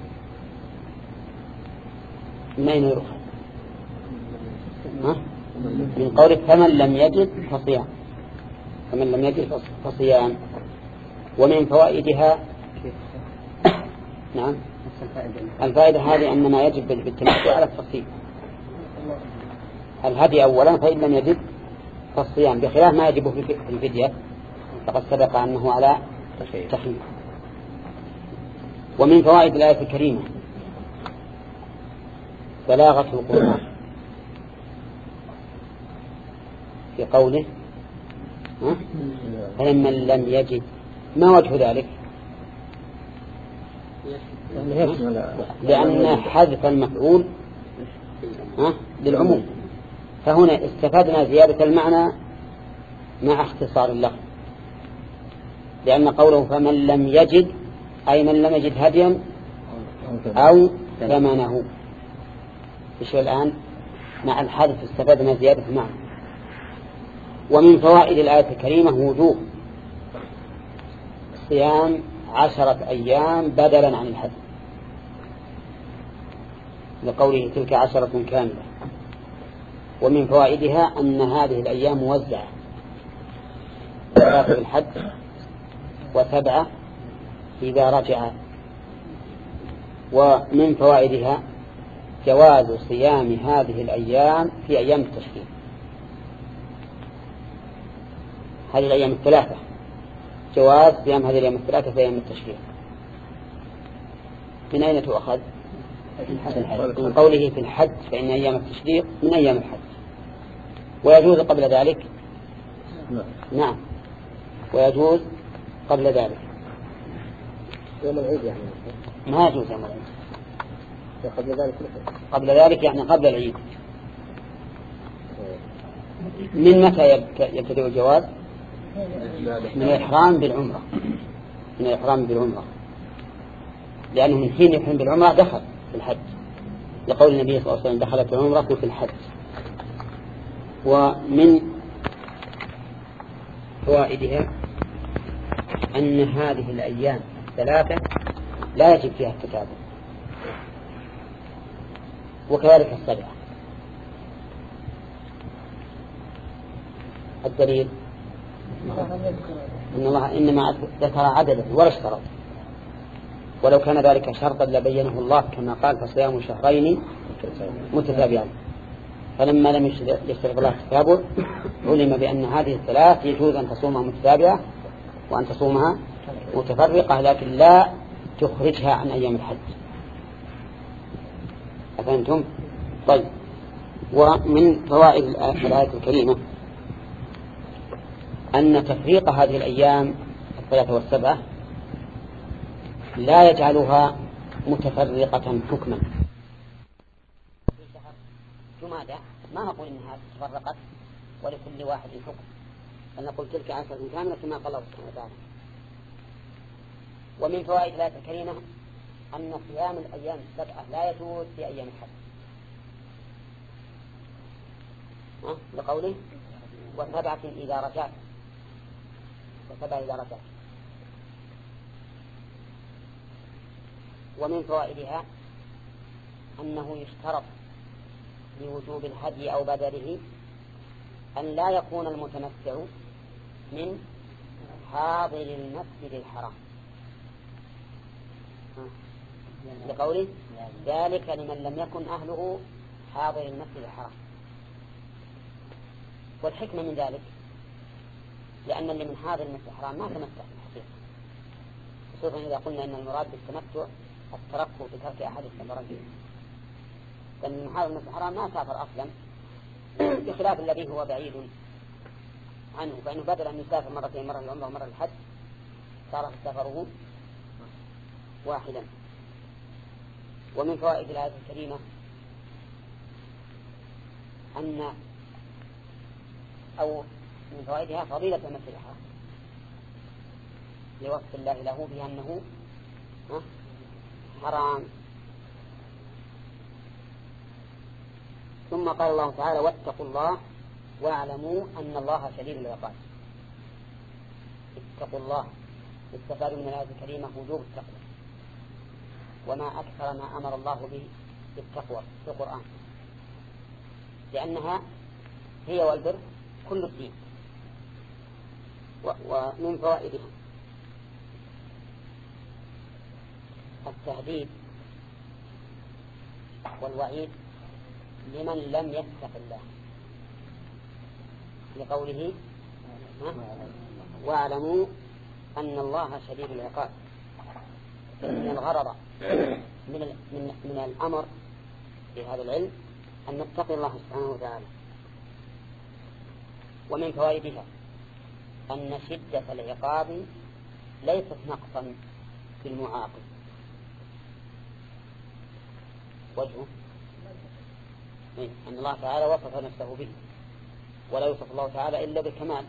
من أين يؤخذ؟ من قولك فمن لم يجد فصيام، فمن لم يجد فصيام. ومن فوائدها نعم الفائدة هذه أن ما يجب بالتمتع على التفصيل، الهدي أولا فإن لم يجد فالصيام، بخلاف ما يجب في الفدية فقد سبق أنه على تخيير. ومن فوائد الآية الكريمة بلاغة القرآن في قوله فمن لم يجد، ما وجه ذلك؟ لأن حذف المفعول للعموم، فهنا استفدنا زيادة المعنى مع اختصار اللفظ، لأن قوله فمن لم يجد أي من لم يجد هديا أو ثمنه. إيش الآن مع الحذف استفدنا زيادة المعنى. ومن فوائد الآية الكريمة وجوب صيام عشرة أيام بدلا عن الحد، لقوله تلك عشرة كاملة. ومن فوائدها أن هذه الأيام موزعة، ثلاثة في الحج وسبعة إذا رجع. ومن فوائدها جواز صيام هذه الأيام في أيام التشريق، هذه الأيام الثلاثة جواز صيام هذه الأيام الثلاثة في أيام التشريق. من أين تؤخذ؟ من قوله في الحج فإن أيام التشريق من أيام الحج. ويجوز قبل ذلك؟ نعم ويجوز قبل ذلك. يوم العيد يعني ما يجوز يوم العيد، قبل ذلك قبل ذلك يعني قبل العيد. من متى يبتدئ الجواز؟ من الإحرام بالعمرة، من الإحرام بالعمرة، لأنه من حين يحرم بالعمرة دخل في الحج، لقول النبي صلى الله عليه وسلم دخلت العمرة في الحج. ومن فوائدها أن هذه الأيام الثلاثة لا يجب فيها التتابع، وكذلك السبعة. الدليل إن الله إنما ذكر عددا ولا اشترط، ولو كان ذلك شرطا لبينه الله كما قال فصيام شهرين متتابعين، فلما لم يشترط الله التتابع علم بأن هذه الثلاث يجوز أن تصومها متتابعة وأن تصومها متفرقة، لكن لا تخرجها عن أيام الحج. أفهمتم؟ طيب. ومن فوائد الآية الكريمة أن تفريق هذه الأيام الثلاثة والسبعة لا يجعلها متفرقة حكما. في شهر جمادى ما نقول إنها تفرقت ولكل واحد حكم، بل نقول تلك عشرة كاملة كما قال الله سبحانه وتعالى. ومن فوائد الآية الكريمة أن صيام الأيام السبعة لا يجوز في أيام الحج، لقوله وسبعة إذا رجعت، وسبعة إذا رجعت. ومن فوائدها أنه يشترط لوجوب الهدي أو بدله أن لا يكون المتمتع من حاضر المسجد الحرام، لقوله ذلك لمن لم يكن أهله حاضر المسجد الحرام. والحكمة من ذلك لأن اللي من حاضر المسجد الحرام ما تمتع في الحقيقة، خصوصا إذا قلنا أن المراد بالتمتع الترقب بترك أحد السفرين، لأن من حاضر المسجد الحرام ما سافر أصلا، بخلاف الذي هو بعيد عنه، فإنه بدل أن يسافر مرتين، مرة للعمرة ومرة للحج، صار سفره واحدا. ومن فوائد الآية الكريمة أن أو من فوائدها فضيلة المسجد الحرام لوصف الله له بأنه حرام. ثم قال الله تعالى واتقوا الله واعلموا أن الله شديد العقاب. اتقوا الله، استفادوا من الآية الكريمة وجوب التقوى، وما أكثر ما أمر الله به بالتقوى في القرآن، لأنها هي والبر كل الدين. ومن فوائدها التهديد والوعيد لمن لم يتق الله، لقوله واعلموا أن الله شديد العقاب. من الغرض من من من الأمر في هذا العلم أن نتقي الله سبحانه وتعالى. ومن فوائدها أن شدة العقاب ليست نقصا في المعاقب. وجهه أن الله تعالى وصف نفسه به، ولا يوصف الله تعالى إلا بالكمال،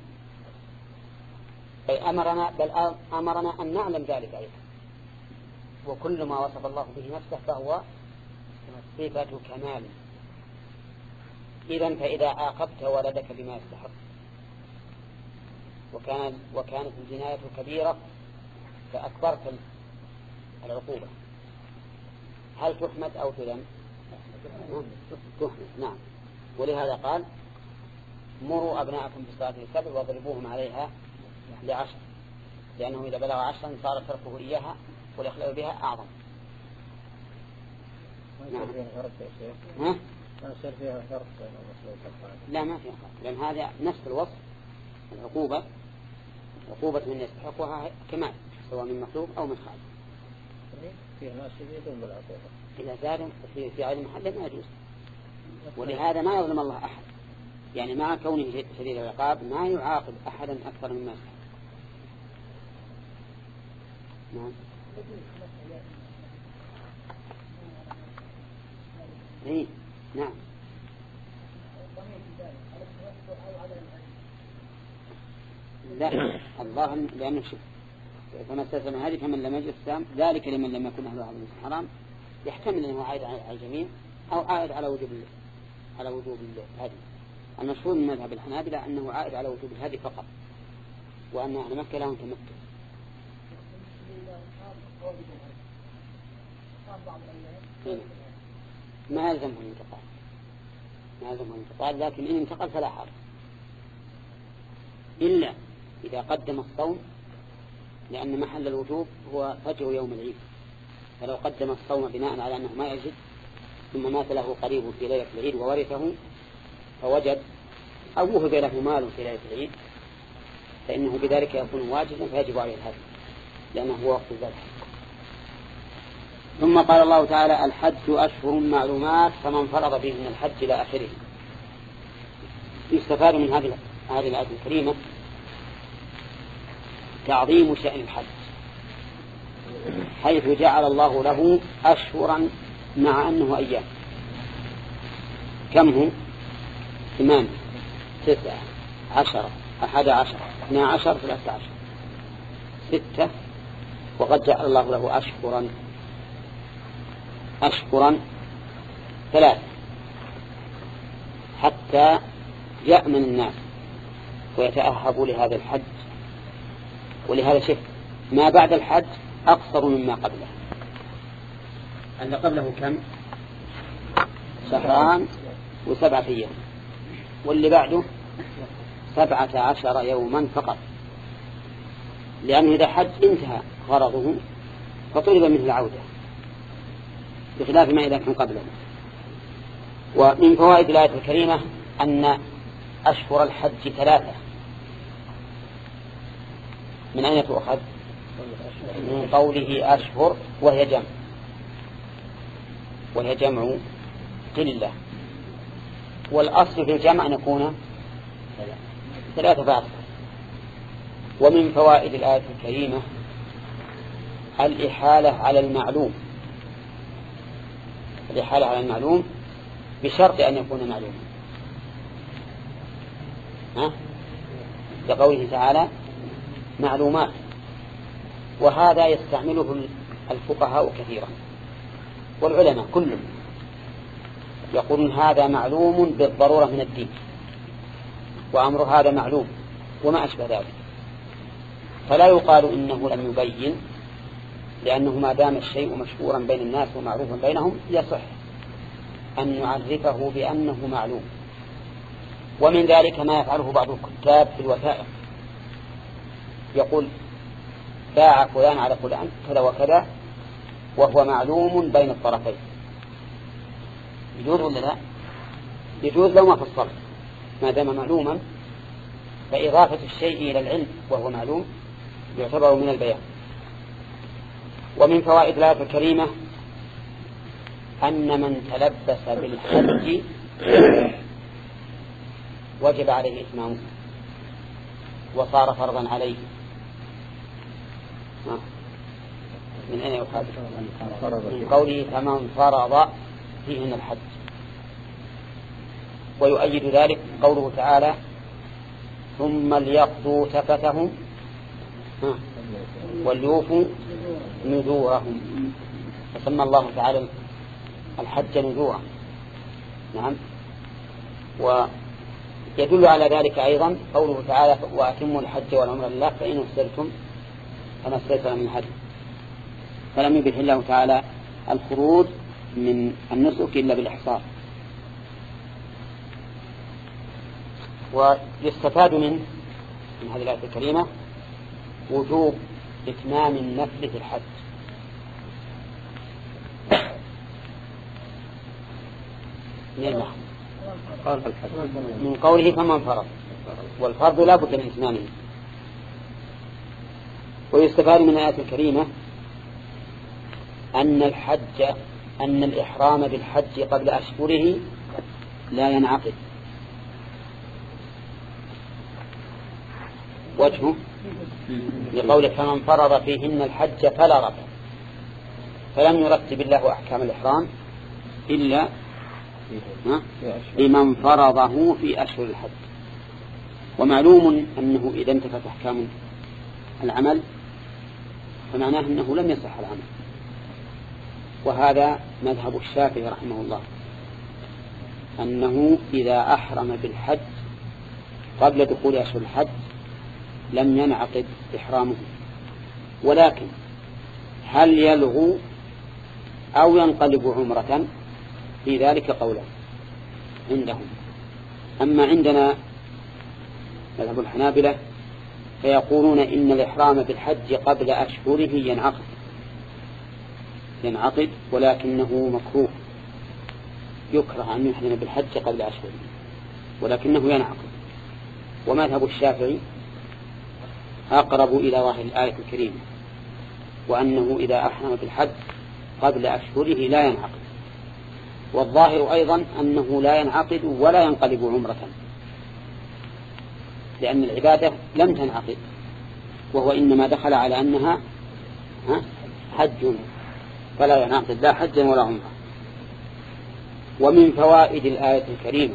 أي أمرنا بل أمرنا أن نعلم ذلك أيضا. وكل ما وصف الله به نفسه فهو صفة كمال. إذن فإذا عاقبت ولدك بما يستحق وكان وكانت الجناية كبيرة فأكبرت العقوبة، هل تحمد أو تذم؟ تحمد، نعم. ولهذا قال مروا أبناءكم بالصلاة للسبع واضربوهم عليها لعشر، لأنه إذا بلغ عشرا صار تركه إياها والإخلال بها أعظم. نعم. ها؟ ما يصير فيها فرق لا ما فيها فرق، لأن هذا نفس الوصف. العقوبة عقوبة من يستحقها كمال سواء من مخلوق أو من خالق. فيها ناس يدون بالعقوبة إذا زاد في في عين محل ما يجوز. ولهذا ما يظلم الله أحد، يعني مع كونه شديد العقاب ما يعاقب أحدا أكثر مما يستحق. نعم. إيه نعم. لا الله لأنه شف فما استلزم هذه فمن لم يجد السام ذلك لمن لم يكن أهله على المسجد الحرام، يحتمل أنه عائد على الجميع أو عائد على وجوب على وجوب الهدي. المشهور من مذهب الحنابلة أنه عائد على وجوب الهدي فقط، وأن أهل مكة لهم تمتع. ما يلزمه الانتقال، ما يلزمه الانتقال، لكن إن انتقل فلا حرج. إلا إذا قدم الصوم، لأن محل الوجوب هو فجر يوم العيد، فلو قدم الصوم بناء على أنه ما يجد ثم مات له قريب في ليلة العيد وورثه فوجد أو وهب له مال في ليلة العيد فإنه بذلك يكون واجبا فيجب عليه الهدي لأنه هو وقت الذبح. ثم قال الله تعالى: الحج أشهر معلومات فمن فرض بهن الحج إلى آخره. يستفاد من هذه هذه الآية الكريمة تعظيم شأن الحج، حيث جعل الله له أشهرا مع أنه أيام. كم هو؟ ثمان تسعة عشر أحد عشر اثنى عشر ثلاثة عشر ستة، وقد جعل الله له أشهرا أشهرا ثلاث حتى يأمن الناس ويتأهبوا لهذا الحج ولهذا شف ما بعد الحج أقصر مما قبله. اللي قبله كم؟ شهران وسبعة أيام، واللي بعده سبعة عشر يوما فقط، لأنه إذا حج انتهى غرضه فطلب منه العودة بخلاف ما إذا كان قبله. ومن فوائد الآية الكريمة أن أشهر الحج ثلاثة. من أين تؤخذ؟ من قوله أشهر وهي جمع وهي جمع قلة، والأصل في الجمع أن يكون ثلاثة فأكثر. ومن فوائد الآية الكريمة الإحالة على المعلوم، الإحالة على المعلوم بشرط أن يكون معلوما، ها؟ لقوله تعالى معلومات، وهذا يستعمله الفقهاء كثيرا والعلماء كلهم يقولون هذا معلوم بالضرورة من الدين، وأمر هذا معلوم وما أشبه ذلك، فلا يقال إنه لم يبين، لأنه ما دام الشيء مشهورا بين الناس ومعروفا بينهم يصح أن نعرفه بأنه معلوم. ومن ذلك ما يفعله بعض الكتاب في الوثائق، يقول باع فلان على فلان كذا وكذا وهو معلوم بين الطرفين، يجوز ولا لا؟ يجوز لو ما فصل، ما دام معلوما فإضافة الشيء إلى العلم وهو معلوم يعتبر من البيان. ومن فوائد الآية الكريمة أن من تلبس بالحج وجب عليه إتمامه وصار فرضا عليه. من أين يؤخذ؟ من قوله فمن فرض فيهن الحج. ويؤيد ذلك قوله تعالى ثم ليقضوا تفتهم وليوفوا نذورهم، فسمى الله تعالى الحج نذورا. نعم. ويدل على ذلك أيضا قوله تعالى وأتموا الحج والعمرة لله فإن أحسنتم فما استيسر من الهدي، فلم يبح الله تعالى الخروج من النسك إلا بالإحصار. ويستفاد من من هذه الآية الكريمة وجوب إتمام النفل في الحج. من قوله فمن فرض، والفرض لا بد من إتمامه. ويستفاد من الآية الكريمة أن الحج أن الإحرام بالحج قبل أشهره لا ينعقد. وجهه لقوله فمن فرض فيهن الحج فلا رفث، فلم يرتب الله أحكام الإحرام إلا لمن فرضه في أشهر الحج. ومعلوم أنه إذا انتفت أحكام العمل فمعناه أنه لم يصح العمل، وهذا مذهب الشافعي رحمه الله، أنه إذا أحرم بالحج قبل دخول أشهر الحج لم ينعقد إحرامه. ولكن هل يلغو أو ينقلب عمرة؟ في ذلك قولا عندهم. أما عندنا مذهب الحنابلة فيقولون إن الإحرام بالحج قبل أشهره ينعقد ينعقد ولكنه مكروه، يكره أن يحرم بالحج قبل أشهره ولكنه ينعقد. ومذهب الشافعي أقرب إلى ظاهر الآية الكريمة، وأنه إذا أحرم بالحج قبل أشهره لا ينعقد. والظاهر أيضا أنه لا ينعقد ولا ينقلب عمرة، لأن العبادة لم تنعقد، وهو إنما دخل على أنها حج، فلا ينعقد لا حجا ولا عمرة. ومن فوائد الآية الكريمة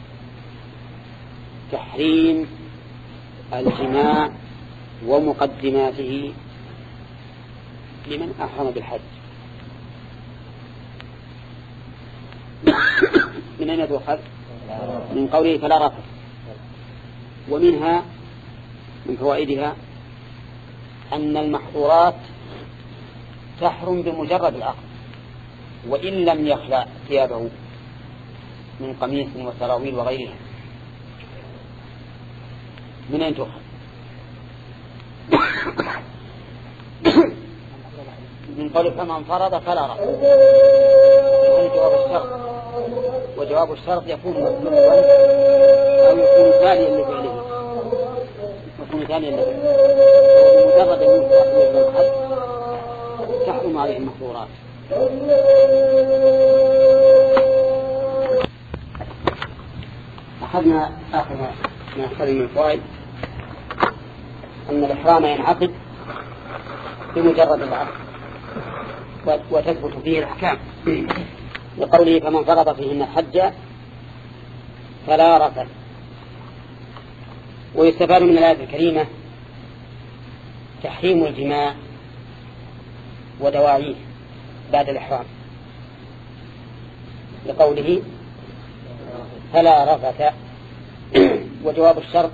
تحريم الجماع ومقدماته لمن أحرم بالحج. من أين يدخل؟ من قوله فلا رفث. ومنها من فوائدها أن المحظورات تحرم بمجرد العقد، وإن لم يخلع ثيابه من قميص وسراويل وغيرها. من أين تؤخذ؟ من قول فمن فرض فلا رفث، هذا جواب الشرط، وجواب الشرط يكون مطلوبا أو يكون تاليا لفعله، يكون تاليا لفعله. بمجرد أن يخلع الحج تحرم عليه المحظورات. أخذنا آخر ما أخذ من الفوائد أن الإحرام ينعقد بمجرد العقد وتثبت فيه الأحكام، لقوله فمن فرض فيهن الحج فلا رفث. ويستفاد من الآية الكريمة تحريم الجماع ودواعيه بعد الإحرام، لقوله فلا رفث. وجواب الشرط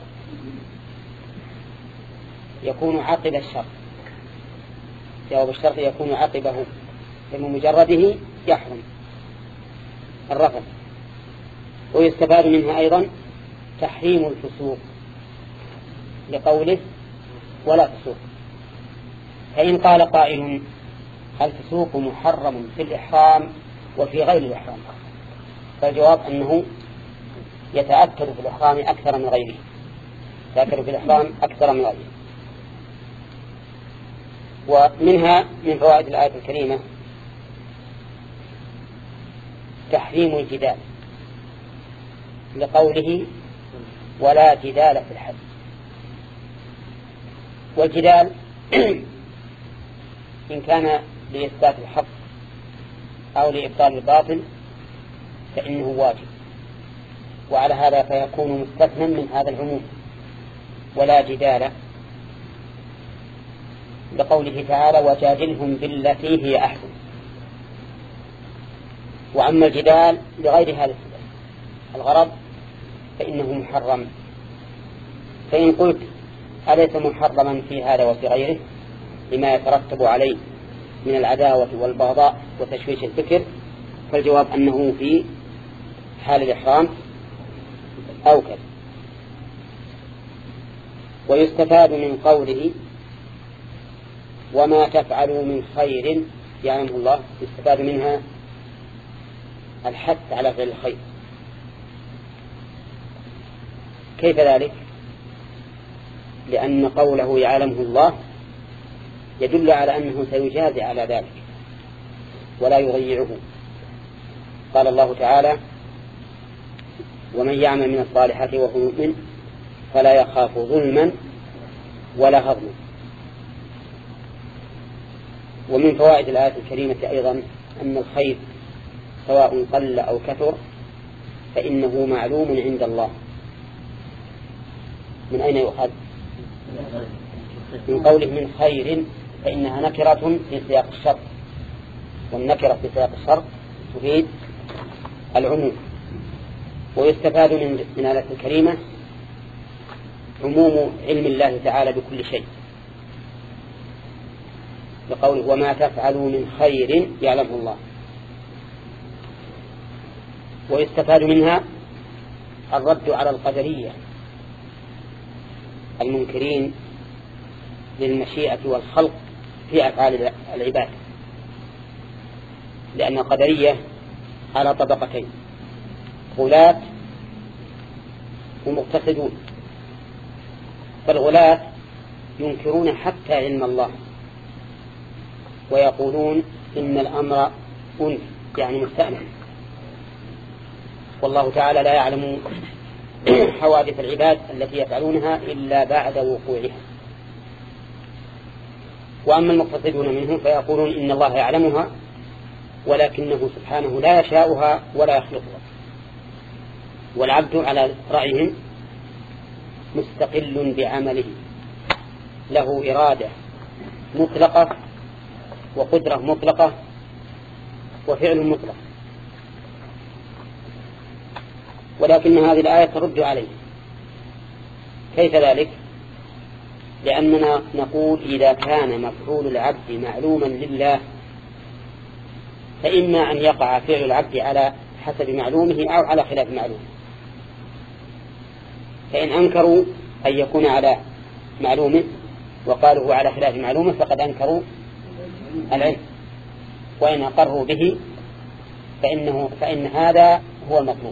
يكون عقب الشرط، جواب الشرط يكون عقبه، فبمجرده يحرم الرفث. ويستفاد منها أيضا تحريم الفسوق، لقوله ولا فسوق. فإن قال قائل الفسوق محرم في الإحرام وفي غير الإحرام، فالجواب أنه يتأكد في الإحرام أكثر من غيره، يتأكد في الإحرام أكثر من غيره. ومنها من فوائد الآية الكريمة تحريم الجدال، لقوله ولا جدال في الحج. والجدال إن كان لإثبات الحق أو لإبطال الباطل فإنه واجب، وعلى هذا فيكون مستثنى من هذا العموم ولا جدال، لقوله تعالى وجادلهم بالتي هي أحسن. وأما الجدال لغير هذا الغرض فإنه محرم. فإن قلت أليس محرما في هذا وفي غيره لما يترتب عليه من العداوة والبغضاء وتشويش الفكر، فالجواب أنه في حال الإحرام أوكد. ويستفاد من قوله وما تفعلوا من خير يعلمه الله، يستفاد منها الحث على فعل الخير. كيف ذلك؟ لأن قوله يعلمه الله يدل على أنه سيجازي على ذلك ولا يضيعه. قال الله تعالى ومن يعمل من الصالحات وهو مؤمن فلا يخاف ظلما ولا هضما. ومن فوائد الآية الكريمة أيضا أن الخير سواء قل أو كثر فإنه معلوم عند الله. من أين يؤخذ؟ من قوله من خير، فإنها نكرة في سياق الشرط، والنكرة في سياق الشرط تفيد العموم. ويستفاد من من الآية الكريمة عموم علم الله تعالى بكل شيء، بقوله وما تفعلوا من خير يعلمه الله. ويستفاد منها الرد على القدرية المنكرين للمشيئة والخلق في أفعال العباد، لأن القدرية على طبقتين: غلاة ومقتصدون. فالغلاة ينكرون حتى علم الله، ويقولون إن الأمر أنف يعني مستأنف، والله تعالى لا يعلم حوادث العباد التي يفعلونها إلا بعد وقوعها. وأما المقتصدون منهم فيقولون إن الله يعلمها ولكنه سبحانه لا يشاؤها ولا يخلقها. والعبد على رأيهم مستقل بعمله، له إرادة مطلقة وقدرة مطلقة وفعل مطلق. ولكن هذه الآية ترد عليه. كيف ذلك؟ لأننا نقول إذا كان مفعول العبد معلوما لله فإما أن يقع فعل العبد على حسب معلومه أو على خلاف معلومه. فإن أنكروا أن يكون على معلومه وقالوا هو على خلاف معلومه فقد أنكروا العلم، وإن أقروا به فإنه فإن هذا هو المطلوب،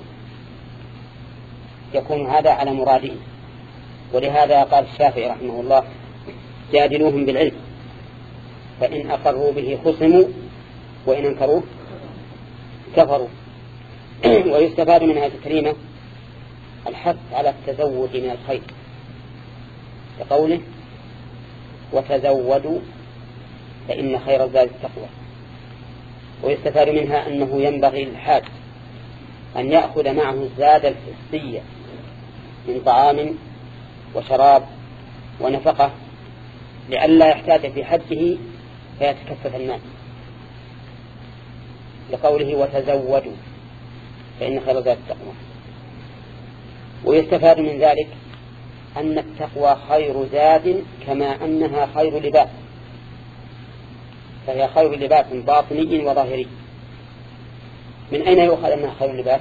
يكون هذا على مراده. ولهذا قال الشافعي رحمه الله: جادلوهم بالعلم فإن أقروا به خصموا وإن أنكروه كفروا. ويستفاد من هذه الكلمة الحث على التزود من الخير كقوله: وتزودوا فإن خير الزاد التقوى. ويستفاد منها أنه ينبغي للحاج أن يأخذ معه الزاد الحسية من طعام وشراب ونفقة لئلا يحتاج في حجه فيتكفف الناس، لقوله: وتزودوا فإن خير الزاد التقوى. ويستفاد من ذلك أن التقوى خير زاد كما أنها خير لباس، فهي خير لباس باطني وظاهري. من أين يؤخذ أنها خير لباس؟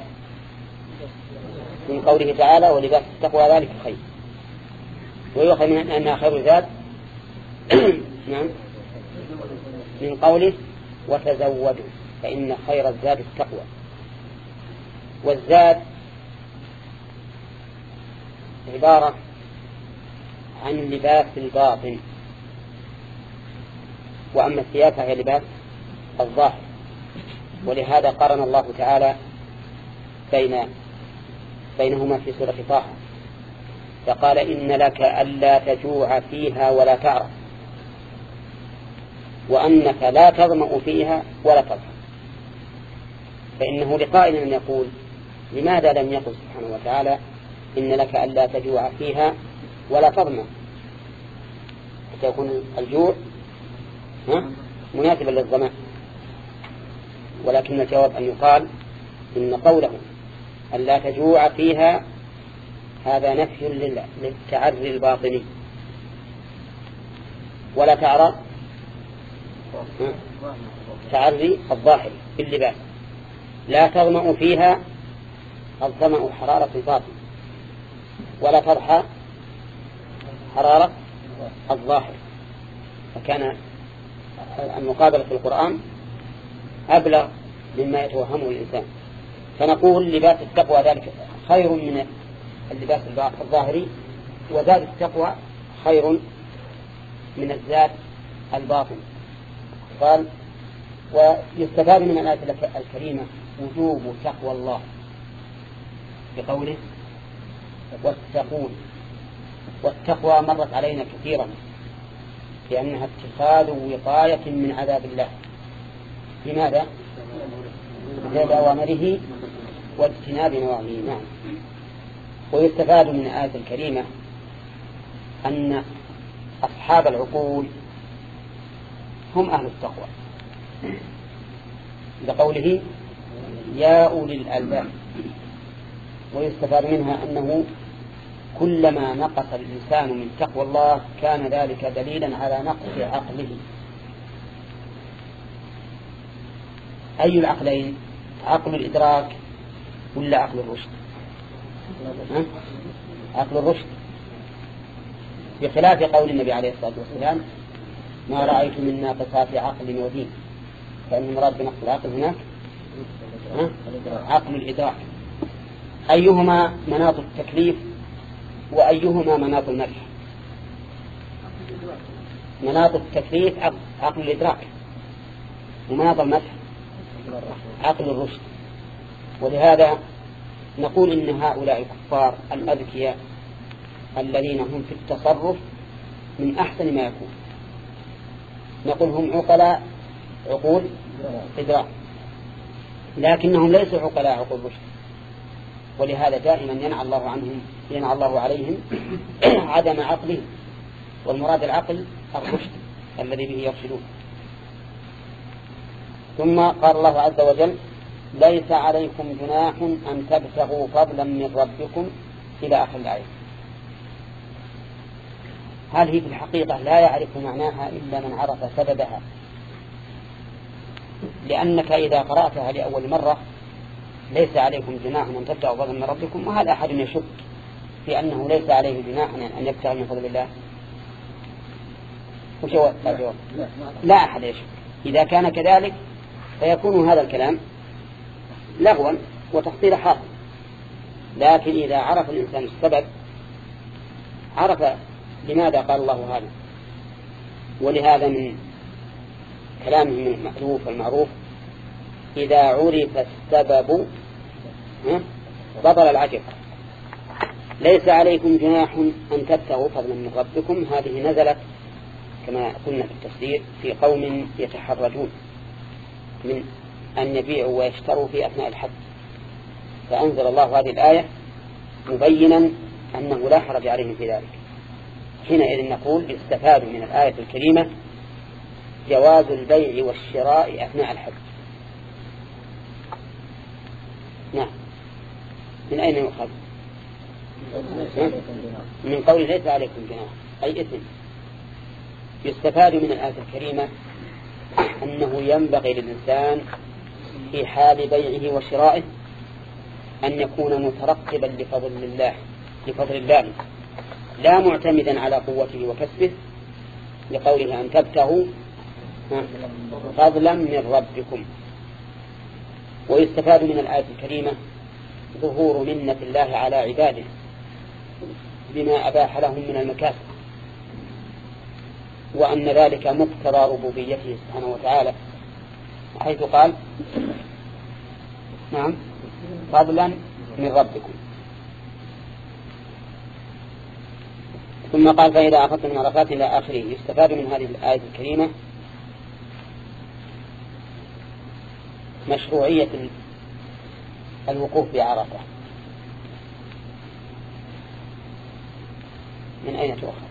من قوله تعالى: ولباس التقوى ذلك خير. ويؤخذ من أنها خير زاد نعم من قوله: وتزودوا فإن خير الزاد التقوى. والزاد عبارة عن لباس الباطن، وأما الثياب فهي لباس الظاهر. ولهذا قرن الله تعالى بين بينهما في سورة طه، فقال: إن لك ألا تجوع فيها ولا تعرى، وأنك لا تظمأ فيها ولا تضحى. فإنه لقائل أن يقول: لماذا لم يقل سبحانه وتعالى إن لك ألا تجوع فيها ولا تظمأ، حتى يكون الجوع مناسبا للظمأ؟ ولكن الجواب أن يقال إن قوله ألا تجوع فيها هذا نفي للتعري الباطني، ولا تعرى تعري الظاهري باللباس. لا تظمأ فيها الظمأ حرارة الباطن، ولا تضحى حرارة الظاهر. فكان المقابلة في القرآن أبلغ مما يتوهمه الإنسان. فنقول لباس التقوى ذلك خير من اللباس الظاهري، وزاد التقوى خير من الزاد الباطن. قال: ويستفاد من الآية الكريمة وجوب تقوى الله بقوله: واتقون. والتقوى مرت علينا كثيرا لأنها اتخاذ وقاية من عذاب الله. لماذا؟ بفعل أوامره واجتناب نواهيه. نعم. ويستفاد من الآية الكريمة أن أصحاب العقول هم أهل التقوى، بقوله: يا أولي الألباب. ويستفاد منها أنه كلما نقص الإنسان من تقوى الله كان ذلك دليلا على نقص عقله. أي العقلين؟ عقل الإدراك ولا عقل الرشد؟ عقل الرشد. بخلاف قول النبي عليه الصلاة والسلام ما رأيت من ناقصات عقل ودين، فإن المراد بنقص العقل هناك عقل الإدراك. أيهما مناط التكليف وأيهما مناط المدح؟ مناط التكليف عقل الإدراك، ومناط المدح عقل الرشد. ولهذا نقول إن هؤلاء الكفار الأذكياء الذين هم في التصرف من أحسن ما يكون، نقول هم عقلاء عقول إدراك، لكنهم ليسوا عقلاء عقول رشد. ولهذا دائما ينعى الله عنهم ينعى الله عليهم عدم عقلهم، والمراد العقل الرشد الذي به يرشدون. ثم قال الله عز وجل ليس عليكم جناح أن تبتغوا فضلا من ربكم إلى آخر الآية. هل هي في الحقيقة لا يعرف معناها إلا من عرف سببها، لأنك إذا قرأتها لأول مرة ليس عليكم جناح أن تبتغوا فضلا من ربكم، وهل أحد يشك في أنه ليس عليه جناح أن يبتغي من فضل الله؟ وجواب لا أحد يشك. إذا كان كذلك فيكون هذا الكلام لغوا وتحصيل حاصل. لكن إذا عرف الإنسان السبب عرف لماذا قال الله هذا. ولهذا من كلامهم المألوف والمعروف إذا عرف السبب بطل العجب. ليس عليكم جناح أن تبتغوا فضلا من ربكم، هذه نزلت كما قلنا في التفسير في قوم يتحرجون من أن يبيعوا ويشتروا في أثناء الحج، فأنزل الله هذه الآية مبينا أنه لا حرج عليهم في ذلك. حينئذ نقول استفادوا من الآية الكريمة جواز البيع والشراء أثناء الحج. نعم. من أين يؤخذ؟ من قول ليس عليكم جناح أي إثم. يستفاد من الآية الكريمة أنه ينبغي للإنسان في حال بيعه وشرائه أن يكون مترقبا لفضل الله لفضل الله لا معتمدا على قوته وكسبه، لقوله أن تبتغوا فضلا من ربكم. ويستفاد من الآية الكريمة ظهور منة الله على عباده بما أباح لهم من المكاسب، وأن ذلك مقتضى ربوبيته سبحانه وتعالى، حيث قال نعم فضلا من ربكم. ثم قال فإذا أخذت من عرفات إلى آخره. يستفاد من هذه الآية الكريمة مشروعية الوقوف بعرفة. من أين تؤخذ؟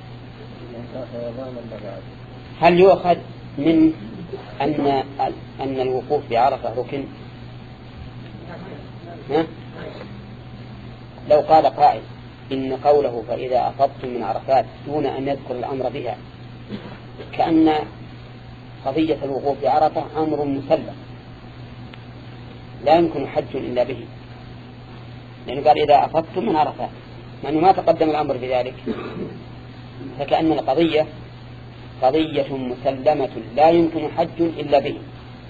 هل يؤخذ من أن أن الوقوف بعرفة ركن؟ ها؟ لو قال قائل إن قوله فإذا أفضتم من عرفات دون أن يذكر الأمر بها كأن قضية الوقوف بعرفة أمر مسلم لا يمكن حج إلا به، لأنه قال إذا أفضتم من عرفات، لأنه ما تقدم الأمر بذلك، فكأن القضية قضية مسلمة لا يمكن حج إلا به.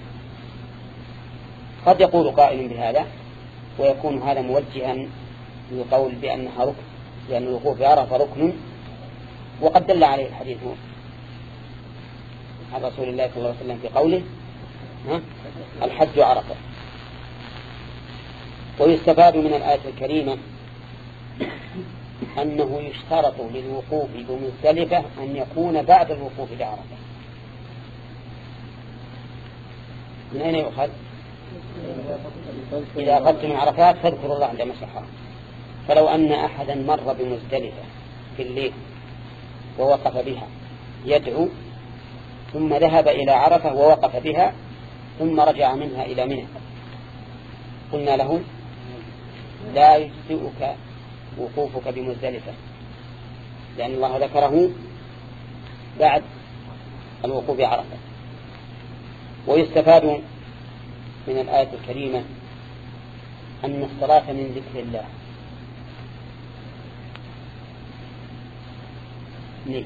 قد يقول قائل بهذا ويكون هذا موجها يقول بأنها ركن، لأن الوقوف بعرفة ركن، وقد دل عليه الحديث عن رسول الله صلى الله عليه وسلم في قوله ها الحج عرفة. ويستفاد من الآية الكريمة أنه يشترط للوقوف بمزدلفة أن يكون بعد الوقوف بعرفة. من أين يؤخذ؟ إذا أخذت من عرفات فاذكروا الله عند مسحها. فلو أن أحدا مر بمزدلفة في الليل ووقف بها يدعو ثم ذهب إلى عرفة ووقف بها ثم رجع منها إلى منى، قلنا له لا يجزئك وقوفك بمزدلفة، لأن الله ذكره بعد الوقوف بعرفة. ويستفاد من الآية الكريمة أن الصلاة من ذكر الله، ليه؟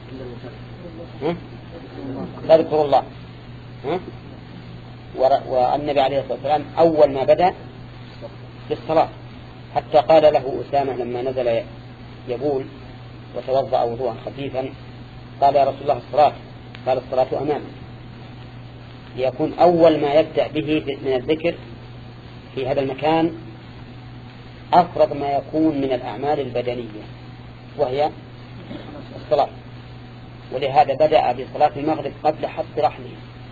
تذكر الله. ها؟ والنبي عليه الصلاة والسلام أول ما بدأ بالصلاة، حتى قال له أسامة لما نزل يبول وتوضأ وضوءا خفيفا قال يا رسول الله الصلاة، قال الصلاة أمامك، ليكون أول ما يبدأ به من الذكر في هذا المكان أفرض ما يكون من الأعمال البدنية وهي الصلاة. ولهذا بدأ بصلاة المغرب قبل حط رحله،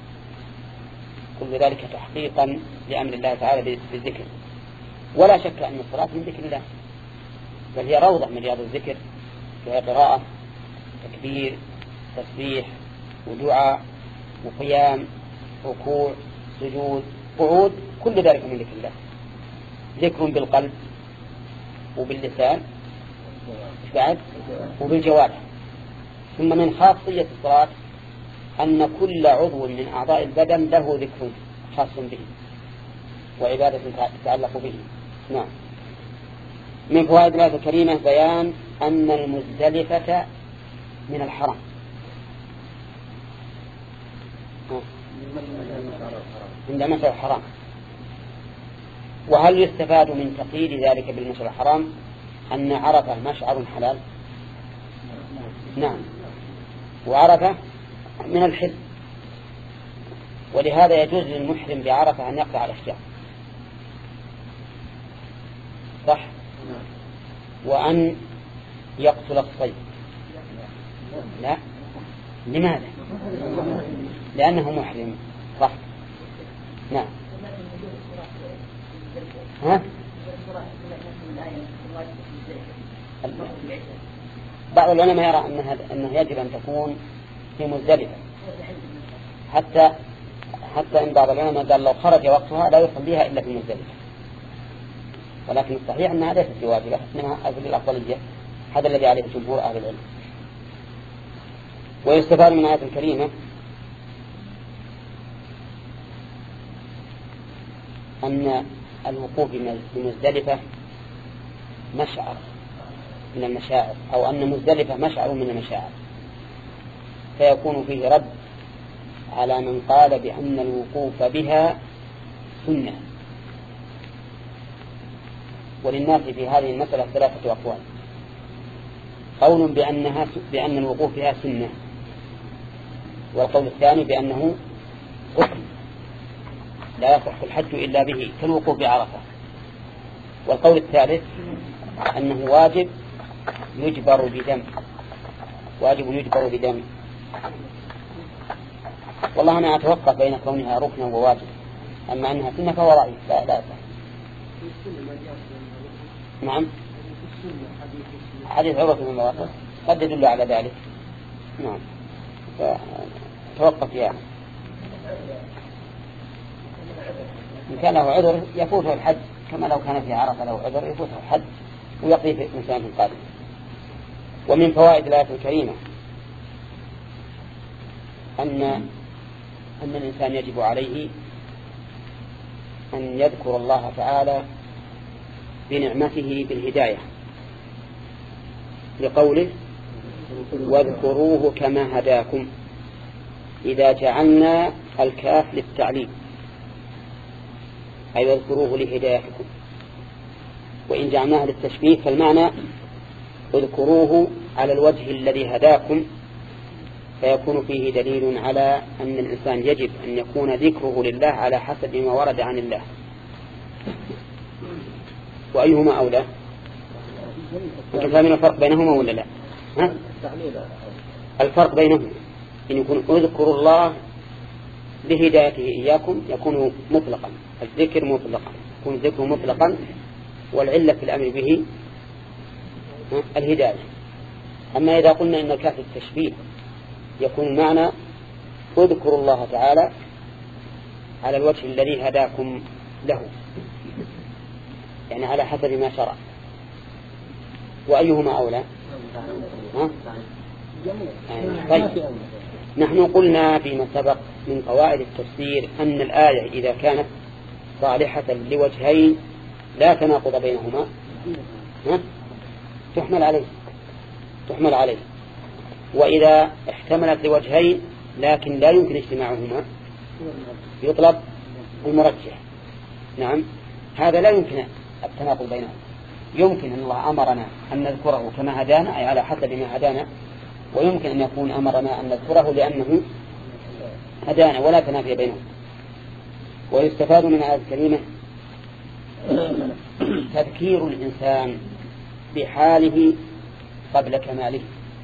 كل ذلك تحقيقا لأمر الله تعالى بالذكر. ولا شك أن الصلاة من ذكر الله، بل هي روضة من رياض الذكر، فيها قراءة، تكبير، تسبيح، ودعاء، وقيام، ركوع، سجود، قعود، كل ذلك من ذكر الله. ذكر بالقلب وباللسان بعد وبالجوارح. ثم من خاصية الصلاة أن كل عضو من أعضاء البدن له ذكر خاص به وعبادة تتعلق به. نعم. من فوائد الآية الكريمة بيان أن المزدلفة من الحرم. عند مشعر الحرام. وهل يستفاد من تقييد ذلك بالمشعر الحرام أن عرفة مشعر حلال؟ نعم. وعرفة من الحل، ولهذا يجوز للمحرم بعرفة أن يقطع الأشجار، صح؟ وأن يقتل الصيد. لا، لماذا؟ لأنه محرم، صح؟ نعم. ها؟ بعض العلماء يرى أنها أنه يجب أن تكون في مزدلفة، حتى حتى إن بعض العلماء قال لو خرج وقتها لا يصليها إلا في مزدلفة، ولكن الصحيح أنها ليست بواجبة، منها أجل الأفضلية، هذا الذي عليه جمهور أهل العلم. ويستفاد من الآية الكريمة أن الوقوف بمزدلفة مشعر من المشاعر، أو أن مزدلفة مشعر من المشاعر، فيكون فيه رد على من قال بأن الوقوف بها سنة. وللناس في هذه المسألة ثلاثة أقوال: قول بأنها بأن الوقوف بها سنة، والقول الثاني بأنه ركن لا يصح الحج إلا به كالوقوف بعرفة، والقول الثالث أنه واجب يجبر بدم، واجب يجبر بدم. والله أنا أتوقف بين كونها ركنا وواجب، أما أنها سنة فهو رأي لا لا يصح. نعم. حديث عروة بن مواقف قد يدل على ذلك. نعم. توقف يعني. إن كان له عذر يفوته الحج، كما لو كان في عرفة له عذر يفوته الحج ويقضي في إنسان قادم. ومن فوائد الآية الكريمة أن أن الإنسان يجب عليه أن يذكر الله تعالى بنعمته بالهداية، لقوله واذكروه كما هداكم، إذا جعلنا الكاف للتعليم أي واذكروه لهدايتكم، وإن جعلناها للتشبيه فالمعنى اذكروه على الوجه الذي هداكم، فيكون فيه دليل على أن الإنسان يجب أن يكون ذكره لله على حسب ما ورد عن الله. وأيهما أولى؟ أنتم فاهمين الفرق بينهما ولا لا؟ ها؟ الفرق بينهما إن يكون اذكروا الله بهدايته إياكم يكون مطلقا، الذكر مطلقا، يكون الذكر مطلقا، والعلة في الأمر به الهداية. أما إذا قلنا إن الكاف التشبيه يكون المعنى اذكروا الله تعالى على الوجه الذي هداكم له، يعني على حسب ما شرع. وأيهما أولى؟ ها؟ طيب. نحن قلنا فيما سبق من قواعد التفسير أن الآية إذا كانت صالحة لوجهين لا تناقض بينهما ها؟ تحمل عليه تحمل عليه وإذا احتملت لوجهين لكن لا يمكن اجتماعهما يطلب المرجح. نعم، هذا لا يمكن التناقض بينهم. يمكن أن الله أمرنا أن نذكره كما هدانا أي على حسب ما هدانا، ويمكن أن يكون أمرنا أن نذكره لأنه هدانا، ولا تنافي بينهم. ويستفاد من الآية الكريمة تذكير الإنسان بحاله قبل كماله،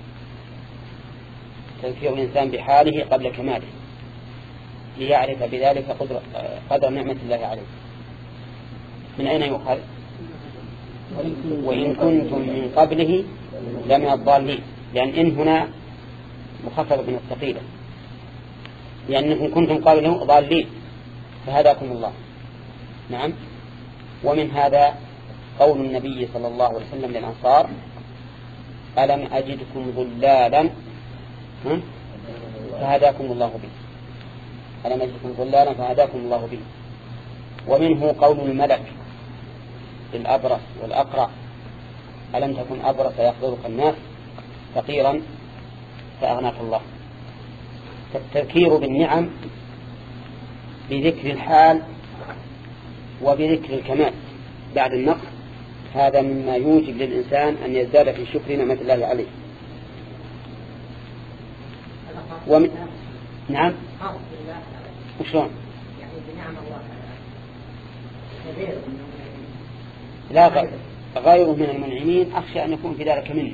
تذكير الإنسان بحاله قبل كماله ليعرف بذلك قدر, قدر نعمة الله عليه. من أين يؤخذ؟ وإن كنتم من قبله لمن الضالين، لأن إن هنا مخففة من الثقيلة، لأنكم كنتم قبله ضالين فهداكم الله. نعم. ومن هذا قول النبي صلى الله عليه وسلم للأنصار: ألم أجدكم ضلالا فهداكم الله به، ألم أجدكم ضلالا فهداكم الله به. ومنه قول الملك للأبرص والأقرع: ألم تكن أبرص يحضرك الناس فقيرا فأغناك الله. التذكير بالنعم بذكر الحال وبذكر الكمال بعد النقص، هذا مما يوجب للإنسان أن يزداد في شكر نعمة الله عليه. ومن... نعم. وشلون؟ لا غير. غيره من المنعمين أخشى أن يكون في ذلك منه،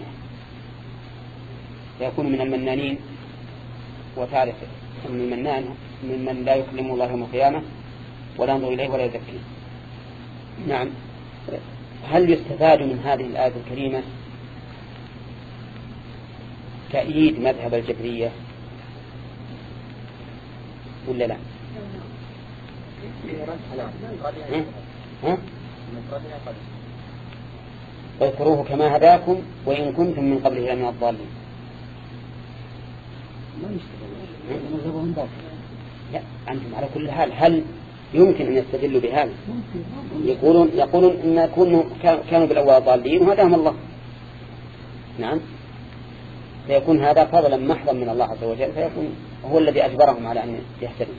فيكون من المنانين، وتعرف أن المنان ممن لا يكلم الله يوم القيامة ولا ينظر إليه ولا يزكيه. نعم. هل يستفاد من هذه الآية الكريمة تأييد مذهب الجبرية ولا لا؟ ها؟ واذكروه كما هداكم وإن كنتم من قبله لمن الضالين. لا، أنتم على كل حال هل يمكن أن يستدلوا بهذا؟ يقولون يقولون إن كانوا كانوا بالأول ضالين وهداهم الله. نعم، فيكون هذا فضلا محضا من الله عز وجل، فيكون هو الذي أجبرهم على أن يهتدوا.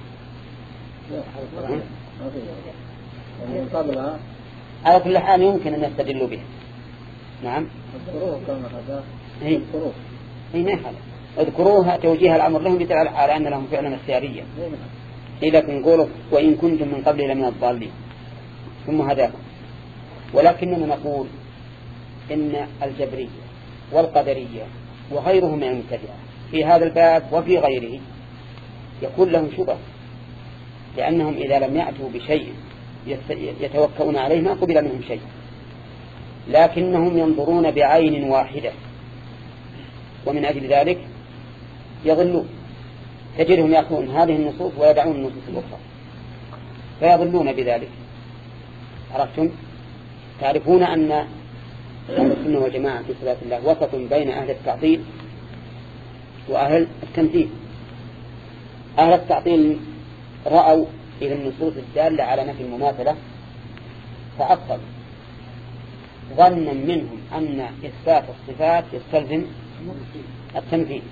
على كل حال يمكن أن يستدلوا به. نعم. اي اي ما هذا اذكروها توجيه الأمر لهم يدل على أن لهم فعلا اختياريا. لكن نقول وإن كنتم من قبل لمن الضالين ثم هداكم. ولكننا نقول إن الجبرية والقدرية وغيرهم من المبتدعة في هذا الباب وفي غيره يكون لهم شبه، لأنهم إذا لم يأتوا بشيء يتوكؤون عليه ما قبل منهم شيء، لكنهم ينظرون بعين واحدة، ومن أجل ذلك يضلون. تجدهم يأخذون هذه النصوص ويدعون النصوص الأخرى فيضلون بذلك. عرفتم؟ تعرفون أن أهل السنة والجماعة في صلاة الله وسط بين أهل التعطيل وأهل التمثيل. أهل التعطيل رأوا إلى النصوص الدالة على نفي المماثلة فعطلوا ظنا منهم أن إثبات الصفات يستلزم التمثيل.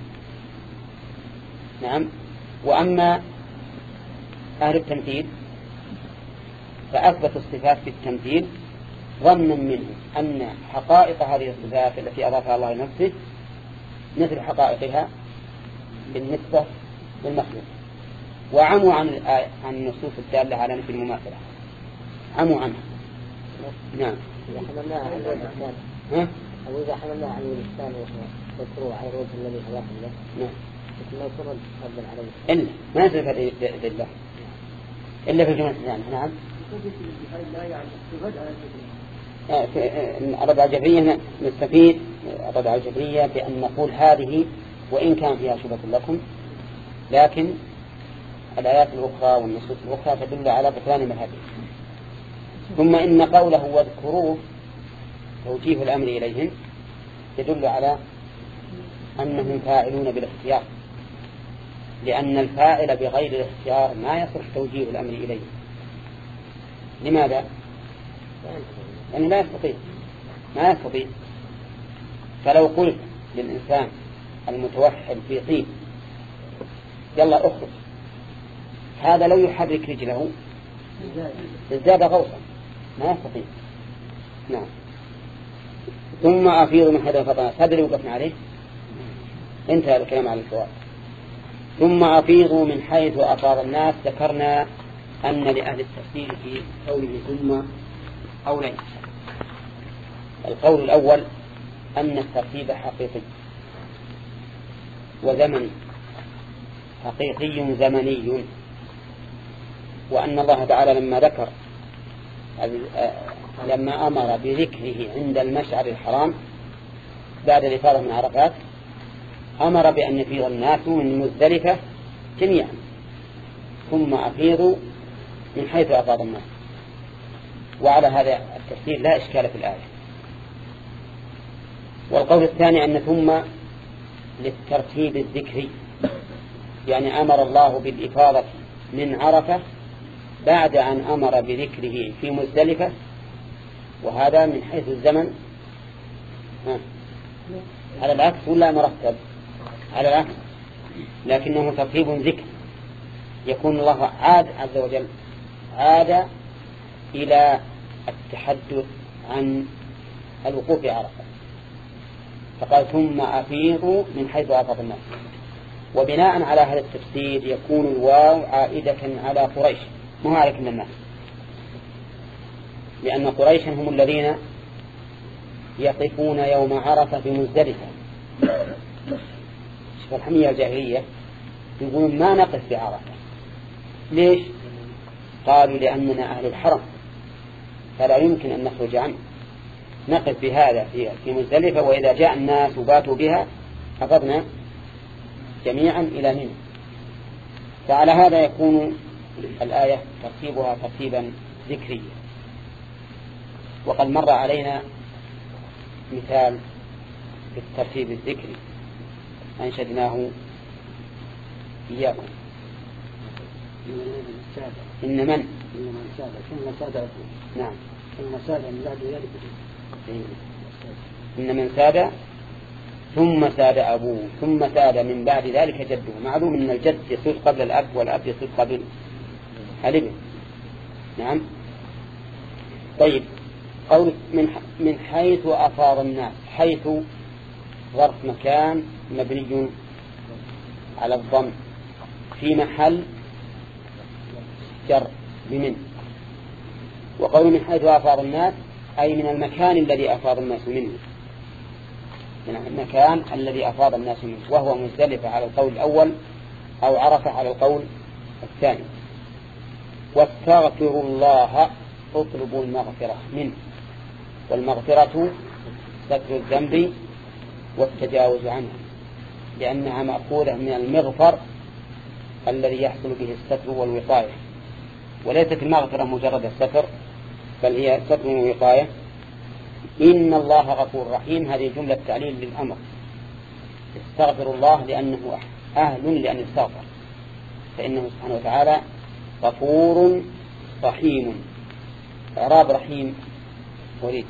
نعم. وأما أهل التمثيل فأثبتوا الصفات في التمثيل ظنا منهم أن حقائق هذه الصفات التي أضافها الله لنفسه مثل حقائقها بالنسبة للمخلوق، وعموا عن الآية عن النصوص الدالة على نفي المماثلة، عموا عنها. نعم. إذا حملناها على الإنسان ها؟ أو إذا حملناها على الإنسان وذكروه على الوجه الذي هداه الله. نعم. لكن ما يكون ردا عليه. إلا ما يصير لله إلا في الجملة. نعم. نعم. الرد على الجبرية نستفيد الرد على الجبرية بأن نقول هذه وإن كان فيها شبهة لكم، لكن الآيات الأخرى والنصوص الأخرى تدل على بطلان مذهبه. ثم إن قوله واذكروه توجيه الأمر إليهم يدل على أنهم فاعلون بالاختيار، لأن الفاعل بغير الاختيار ما يصح توجيه الأمر إليه. لماذا؟ لأنه لا يستطيع ما يستطيع. فلو قلت للإنسان المتوحد في طين يلا أخرج، هذا لو يحرك رجله ازداد غوصا ما يستطيع. نعم. ثم أفيض من حيث أفاض الناس، هذا اللي وقفنا عليه انتهى الكلام على الفوائد. ثم أفيضوا من حيث أفاض الناس، ذكرنا أن لأهل التفسير في قوله ثم قولين. القول الأول أن الترتيب حقيقي وزمني، حقيقي زمني، وأن الله تعالى لما ذكر لما أمر بذكره عند المشعر الحرام بعد الإفاضة من عرفات أمر بأن يفيض الناس من مزدلفة جميعا، ثم أفيضوا من حيث أفاض الناس. وعلى هذا التفسير لا إشكال في الآية. والقول الثاني أن ثم للترتيب الذكري، يعني أمر الله بالإفاضة من عرفة بعد أن أمر بذكره في مزدلفة، وهذا من حيث الزمن ها. على العكس ولا مرتب؟ على العكس، لكنه ترتيب ذكر، يكون الله عاد عز وجل عاد إلى التحدث عن الوقوف عرفة، فقال ثم أفيضوا من حيث أفاض الناس. وبناء على هذا التفسير يكون الواو عائدة على قريش مو على كل الناس، لأن قريشا هم الذين يقفون يوم عرفة بمزدلفة. شوف الحمية الجاهلية يقولون ما نقف بعرفة، ليش؟ قالوا لأننا أهل الحرم فلا يمكن أن نخرج عنه، نقف بهذا في مزدلفة، وإذا جاء الناس وباتوا بها أفضنا جميعا إلى منى. فعلى هذا يكون الآية ترتيبها ترتيبا ذكريا. وقد مر علينا مثال في الترتيب الذكري أنشدناه إياكم. إن من إن من ساد ثم ساد نعم ثم ساد من بعد ذلك إن من ساد ثم ساد أبوه ثم ساد من بعد ذلك جده. معلوم أن الجد يسود قبل الأب والأب يسود قبل الابن. نعم. طيب قول من من حيث أفاض الناس، حيث ظرف مكان مبني على الضم في محل جر بمن. وقول من حيث أفاض الناس أي من المكان الذي أفاض الناس منه، من المكان الذي أفاض الناس منه، وهو مزدلفة على القول الأول أو عرفة على القول الثاني. واستغفروا الله اطلبوا المغفرة منه، والمغفرة ستر الذنب والتجاوز عنه، لأنها مأخوذة من المغفر الذي يحصل به الستر والوقاية، وليست المغفرة مجرد الستر بل هي ستر ووقاية. إن الله غفور رحيم، هذه جملة تعليل للأمر. استغفر الله لأنه أهل لأن يستغفر، فإنه سبحانه وتعالى غفور رحيم. إعراب رحيم وليد.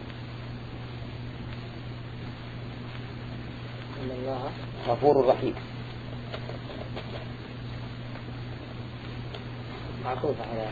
إن الله غفور رحيم معطوف على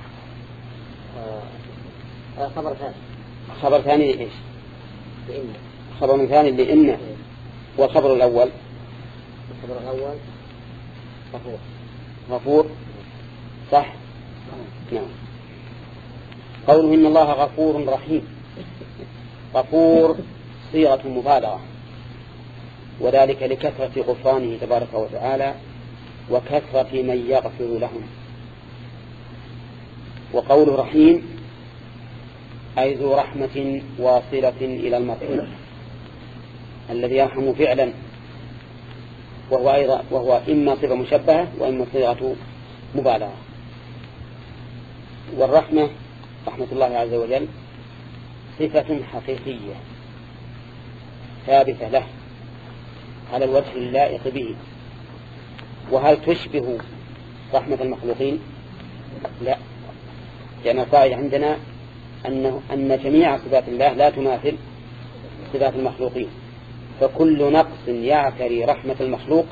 على خبر ثاني. خبر ثاني لإيش؟ لإن. خبر ثاني لإن. والخبر الأول الخبر الأول غفور. غفور صح. نعم. قوله إن الله غفور رحيم، غفور صيغة مبالغة، وذلك لكثرة غفرانه تبارك وتعالى وكثرة من يغفر لهم. وقوله رحيم أي ذو رحمة واصلة إلى المرحوم الذي يرحم فعلا، وهو أيضا وهو إما صفة مشبهة وإما صيغة مبالغة. والرحمة رحمة الله عز وجل صفة حقيقية ثابتة له على الوجه اللائق به. وهل تشبه رحمة المخلوقين؟ لا، لأن القاعدة عندنا أنه أن جميع صفات الله لا تماثل صفات المخلوقين، فكل نقص يعتري رحمة المخلوق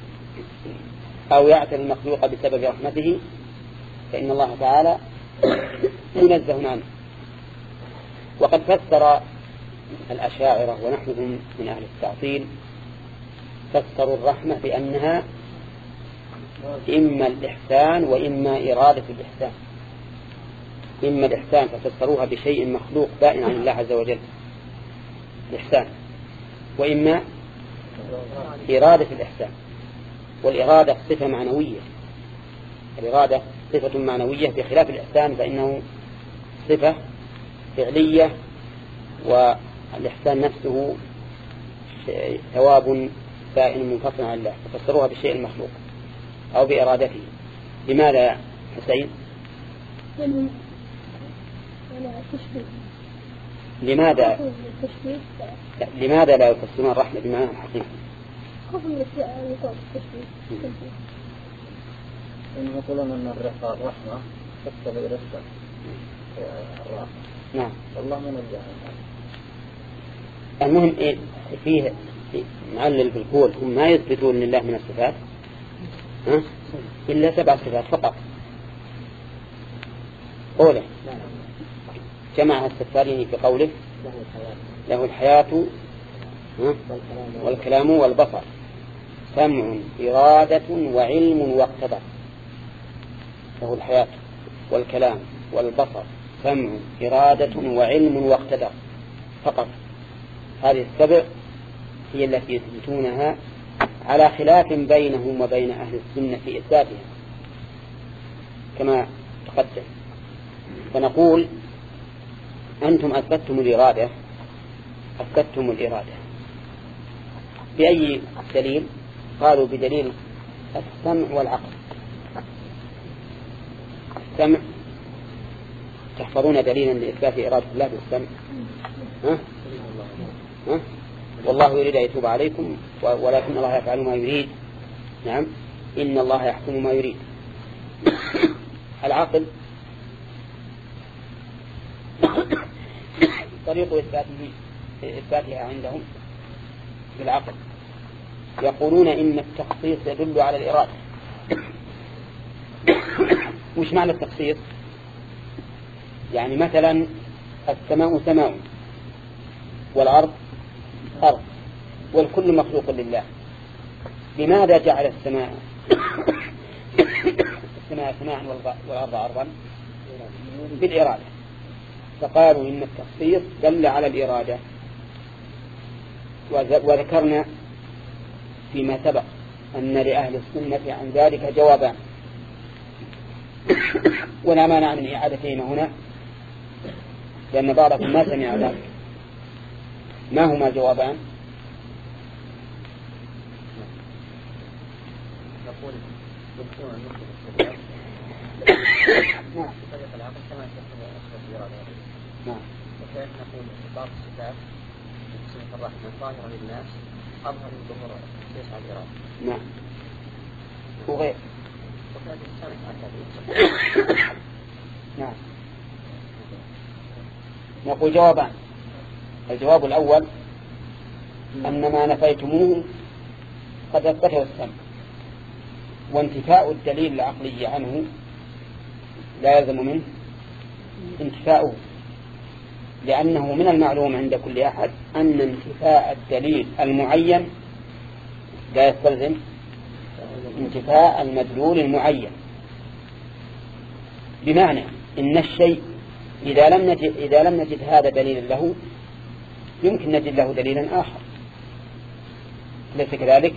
أو يعتري المخلوق بسبب رحمته فإن الله تعالى منزه عنه. وقد فسر الأشاعرة ونحن من أهل التعطيل فسروا الرحمة بأنها إما الإحسان وإما إرادة الإحسان. إما الإحسان ففسروها بشيء مخلوق بائن عن الله عز وجل الإحسان، وإما إرادة الإحسان. والإرادة صفة معنوية، الإرادة صفة معنوية بخلاف الإحسان فإنه صفة فعلية، والإحسان نفسه ثواب بائن منفصل عن الله، ففسروها بالشيء المخلوق أو بإرادته. لماذا يا حسين؟ لماذا لا. لماذا لا يفسرون الرحمة بمعنى الحقيقي؟ إن يقولون أن الرحمة تقتضي رزقا الرحمة. نعم. والله منزه. المهم إيه فيه معلل بالقول هم ما يثبتون لله من الصفات ها؟ إلا سبع صفات فقط. قوله جمع السفارين في قوله له الحياة والكلام والبصر سمع إرادة وعلم واقتدر. له الحياة والكلام والبصر سمع إرادة وعلم واقتدر فقط. هذه السبع هي التي يثبتونها على خلاف بينهم وبين أهل السنة في إثباتها كما تقدم. فنقول أنتم أثبتتم الإرادة أثبتتم الإرادة بأي دليل؟ قالوا بدليل السمع والعقل. السمع تحفظون دليلا لإثبات إرادة الله بالسمع ها؟ ها؟ والله يريد أن يتوب عليكم ولكن الله يفعل ما يريد. نعم إن الله يحكم ما يريد. العقل طريق إثباته إثباتها عندهم بالعقل. يقولون إن التخصيص يدل على الإرادة. وش معنى التخصيص؟ يعني مثلا السماء سماء والأرض أرض والكل مخلوق لله. لماذا جعل السماء السماء سماء والأرض أرضا؟ بالإرادة. فقالوا إن التخصيص دل على الإرادة. وذكرنا فيما سبق أن لأهل السنة عن ذلك جوابان ولا مانع من إعادتهما هنا لأن بعضكم ما سمع ذلك. ما هما جوابان؟ نقول يمكن أن نثبت نعم بطريقة العقل كما يثبت الإرادة. نعم. وكيف نقول بعض الصفات صفة الرحمة ظاهرة للناس أظهر من ظهور التخصيص على الإرادة. نعم. وغير. وكذلك السمع هكذا. نعم. نقول جوابان. الجواب الأول أن ما نفيتموه قد أثبته السمع، وانتفاء الدليل العقلي عنه لا يلزم منه انتفاؤه، لأنه من المعلوم عند كل أحد أن انتفاء الدليل المعين لا يستلزم انتفاء المدلول المعين. بمعنى إن الشيء إذا لم نجد, إذا لم نجد هذا دليلا له يمكن نجد له دليلا آخر، ليس كذلك؟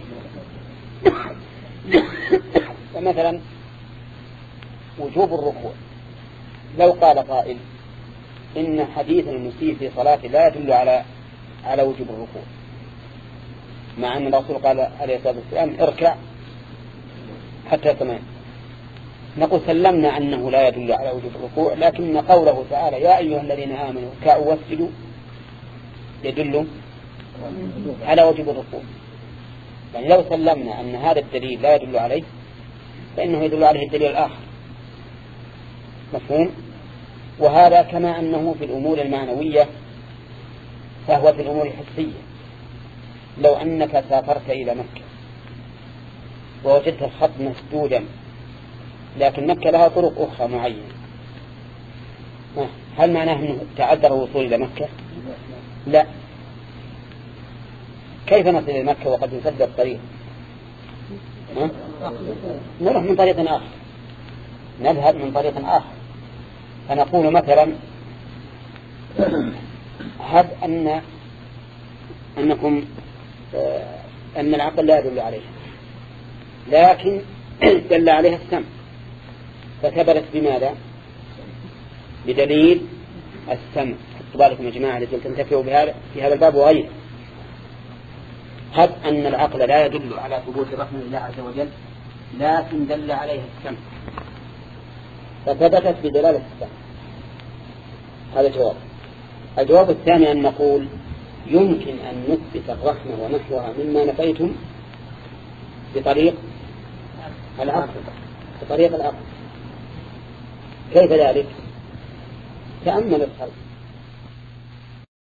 فمثلا وجوب الركوع، لو قال قائل إن حديث المسيء في صلاته لا يدل على على وجوب الركوع، مع أن الرسول قال عليه الصلاة والسلام اركع حتى تمام، نقول سلمنا أنه لا يدل على وجوب الركوع، لكن قوله تعالى يا أيها الذين آمنوا اركعوا واسجدوا يدل على وجوب الركوع. يعني لو سلمنا أن هذا الدليل لا يدل عليه فإنه يدل عليه الدليل الآخر. مفهوم؟ وهذا كما أنه في الأمور المعنوية فهو في الأمور الحسية. لو أنك سافرت إلى مكة ووجدت الخط مسدودا لكن مكة لها طرق أخرى معينة، هل معناه أنه تعذر الوصول إلى مكة؟ لا. كيف نصل إلى مكة وقد انسد الطريق؟ نروح من طريق آخر، نذهب من طريق آخر. فنقول مثلا هب أن أنكم أن العقل لا يدل عليها لكن دل عليها السمع، فثبتت بماذا؟ بدليل السمع. حطوا بالكم يا جماعة لكي تنتفعوا بهذا في هذا الباب وغيره. هب أن العقل لا يدل على ثبوت رحمة الله عز وجل لكن دل عليها السمع، فثبتت بدلالة السمع. هذا جواب. الجواب الثاني أن نقول يمكن أن نثبت الرحمة ونحوها مما نفيتم بطريق العقل، بطريق العقل. كيف ذلك؟ تأمل الخلق.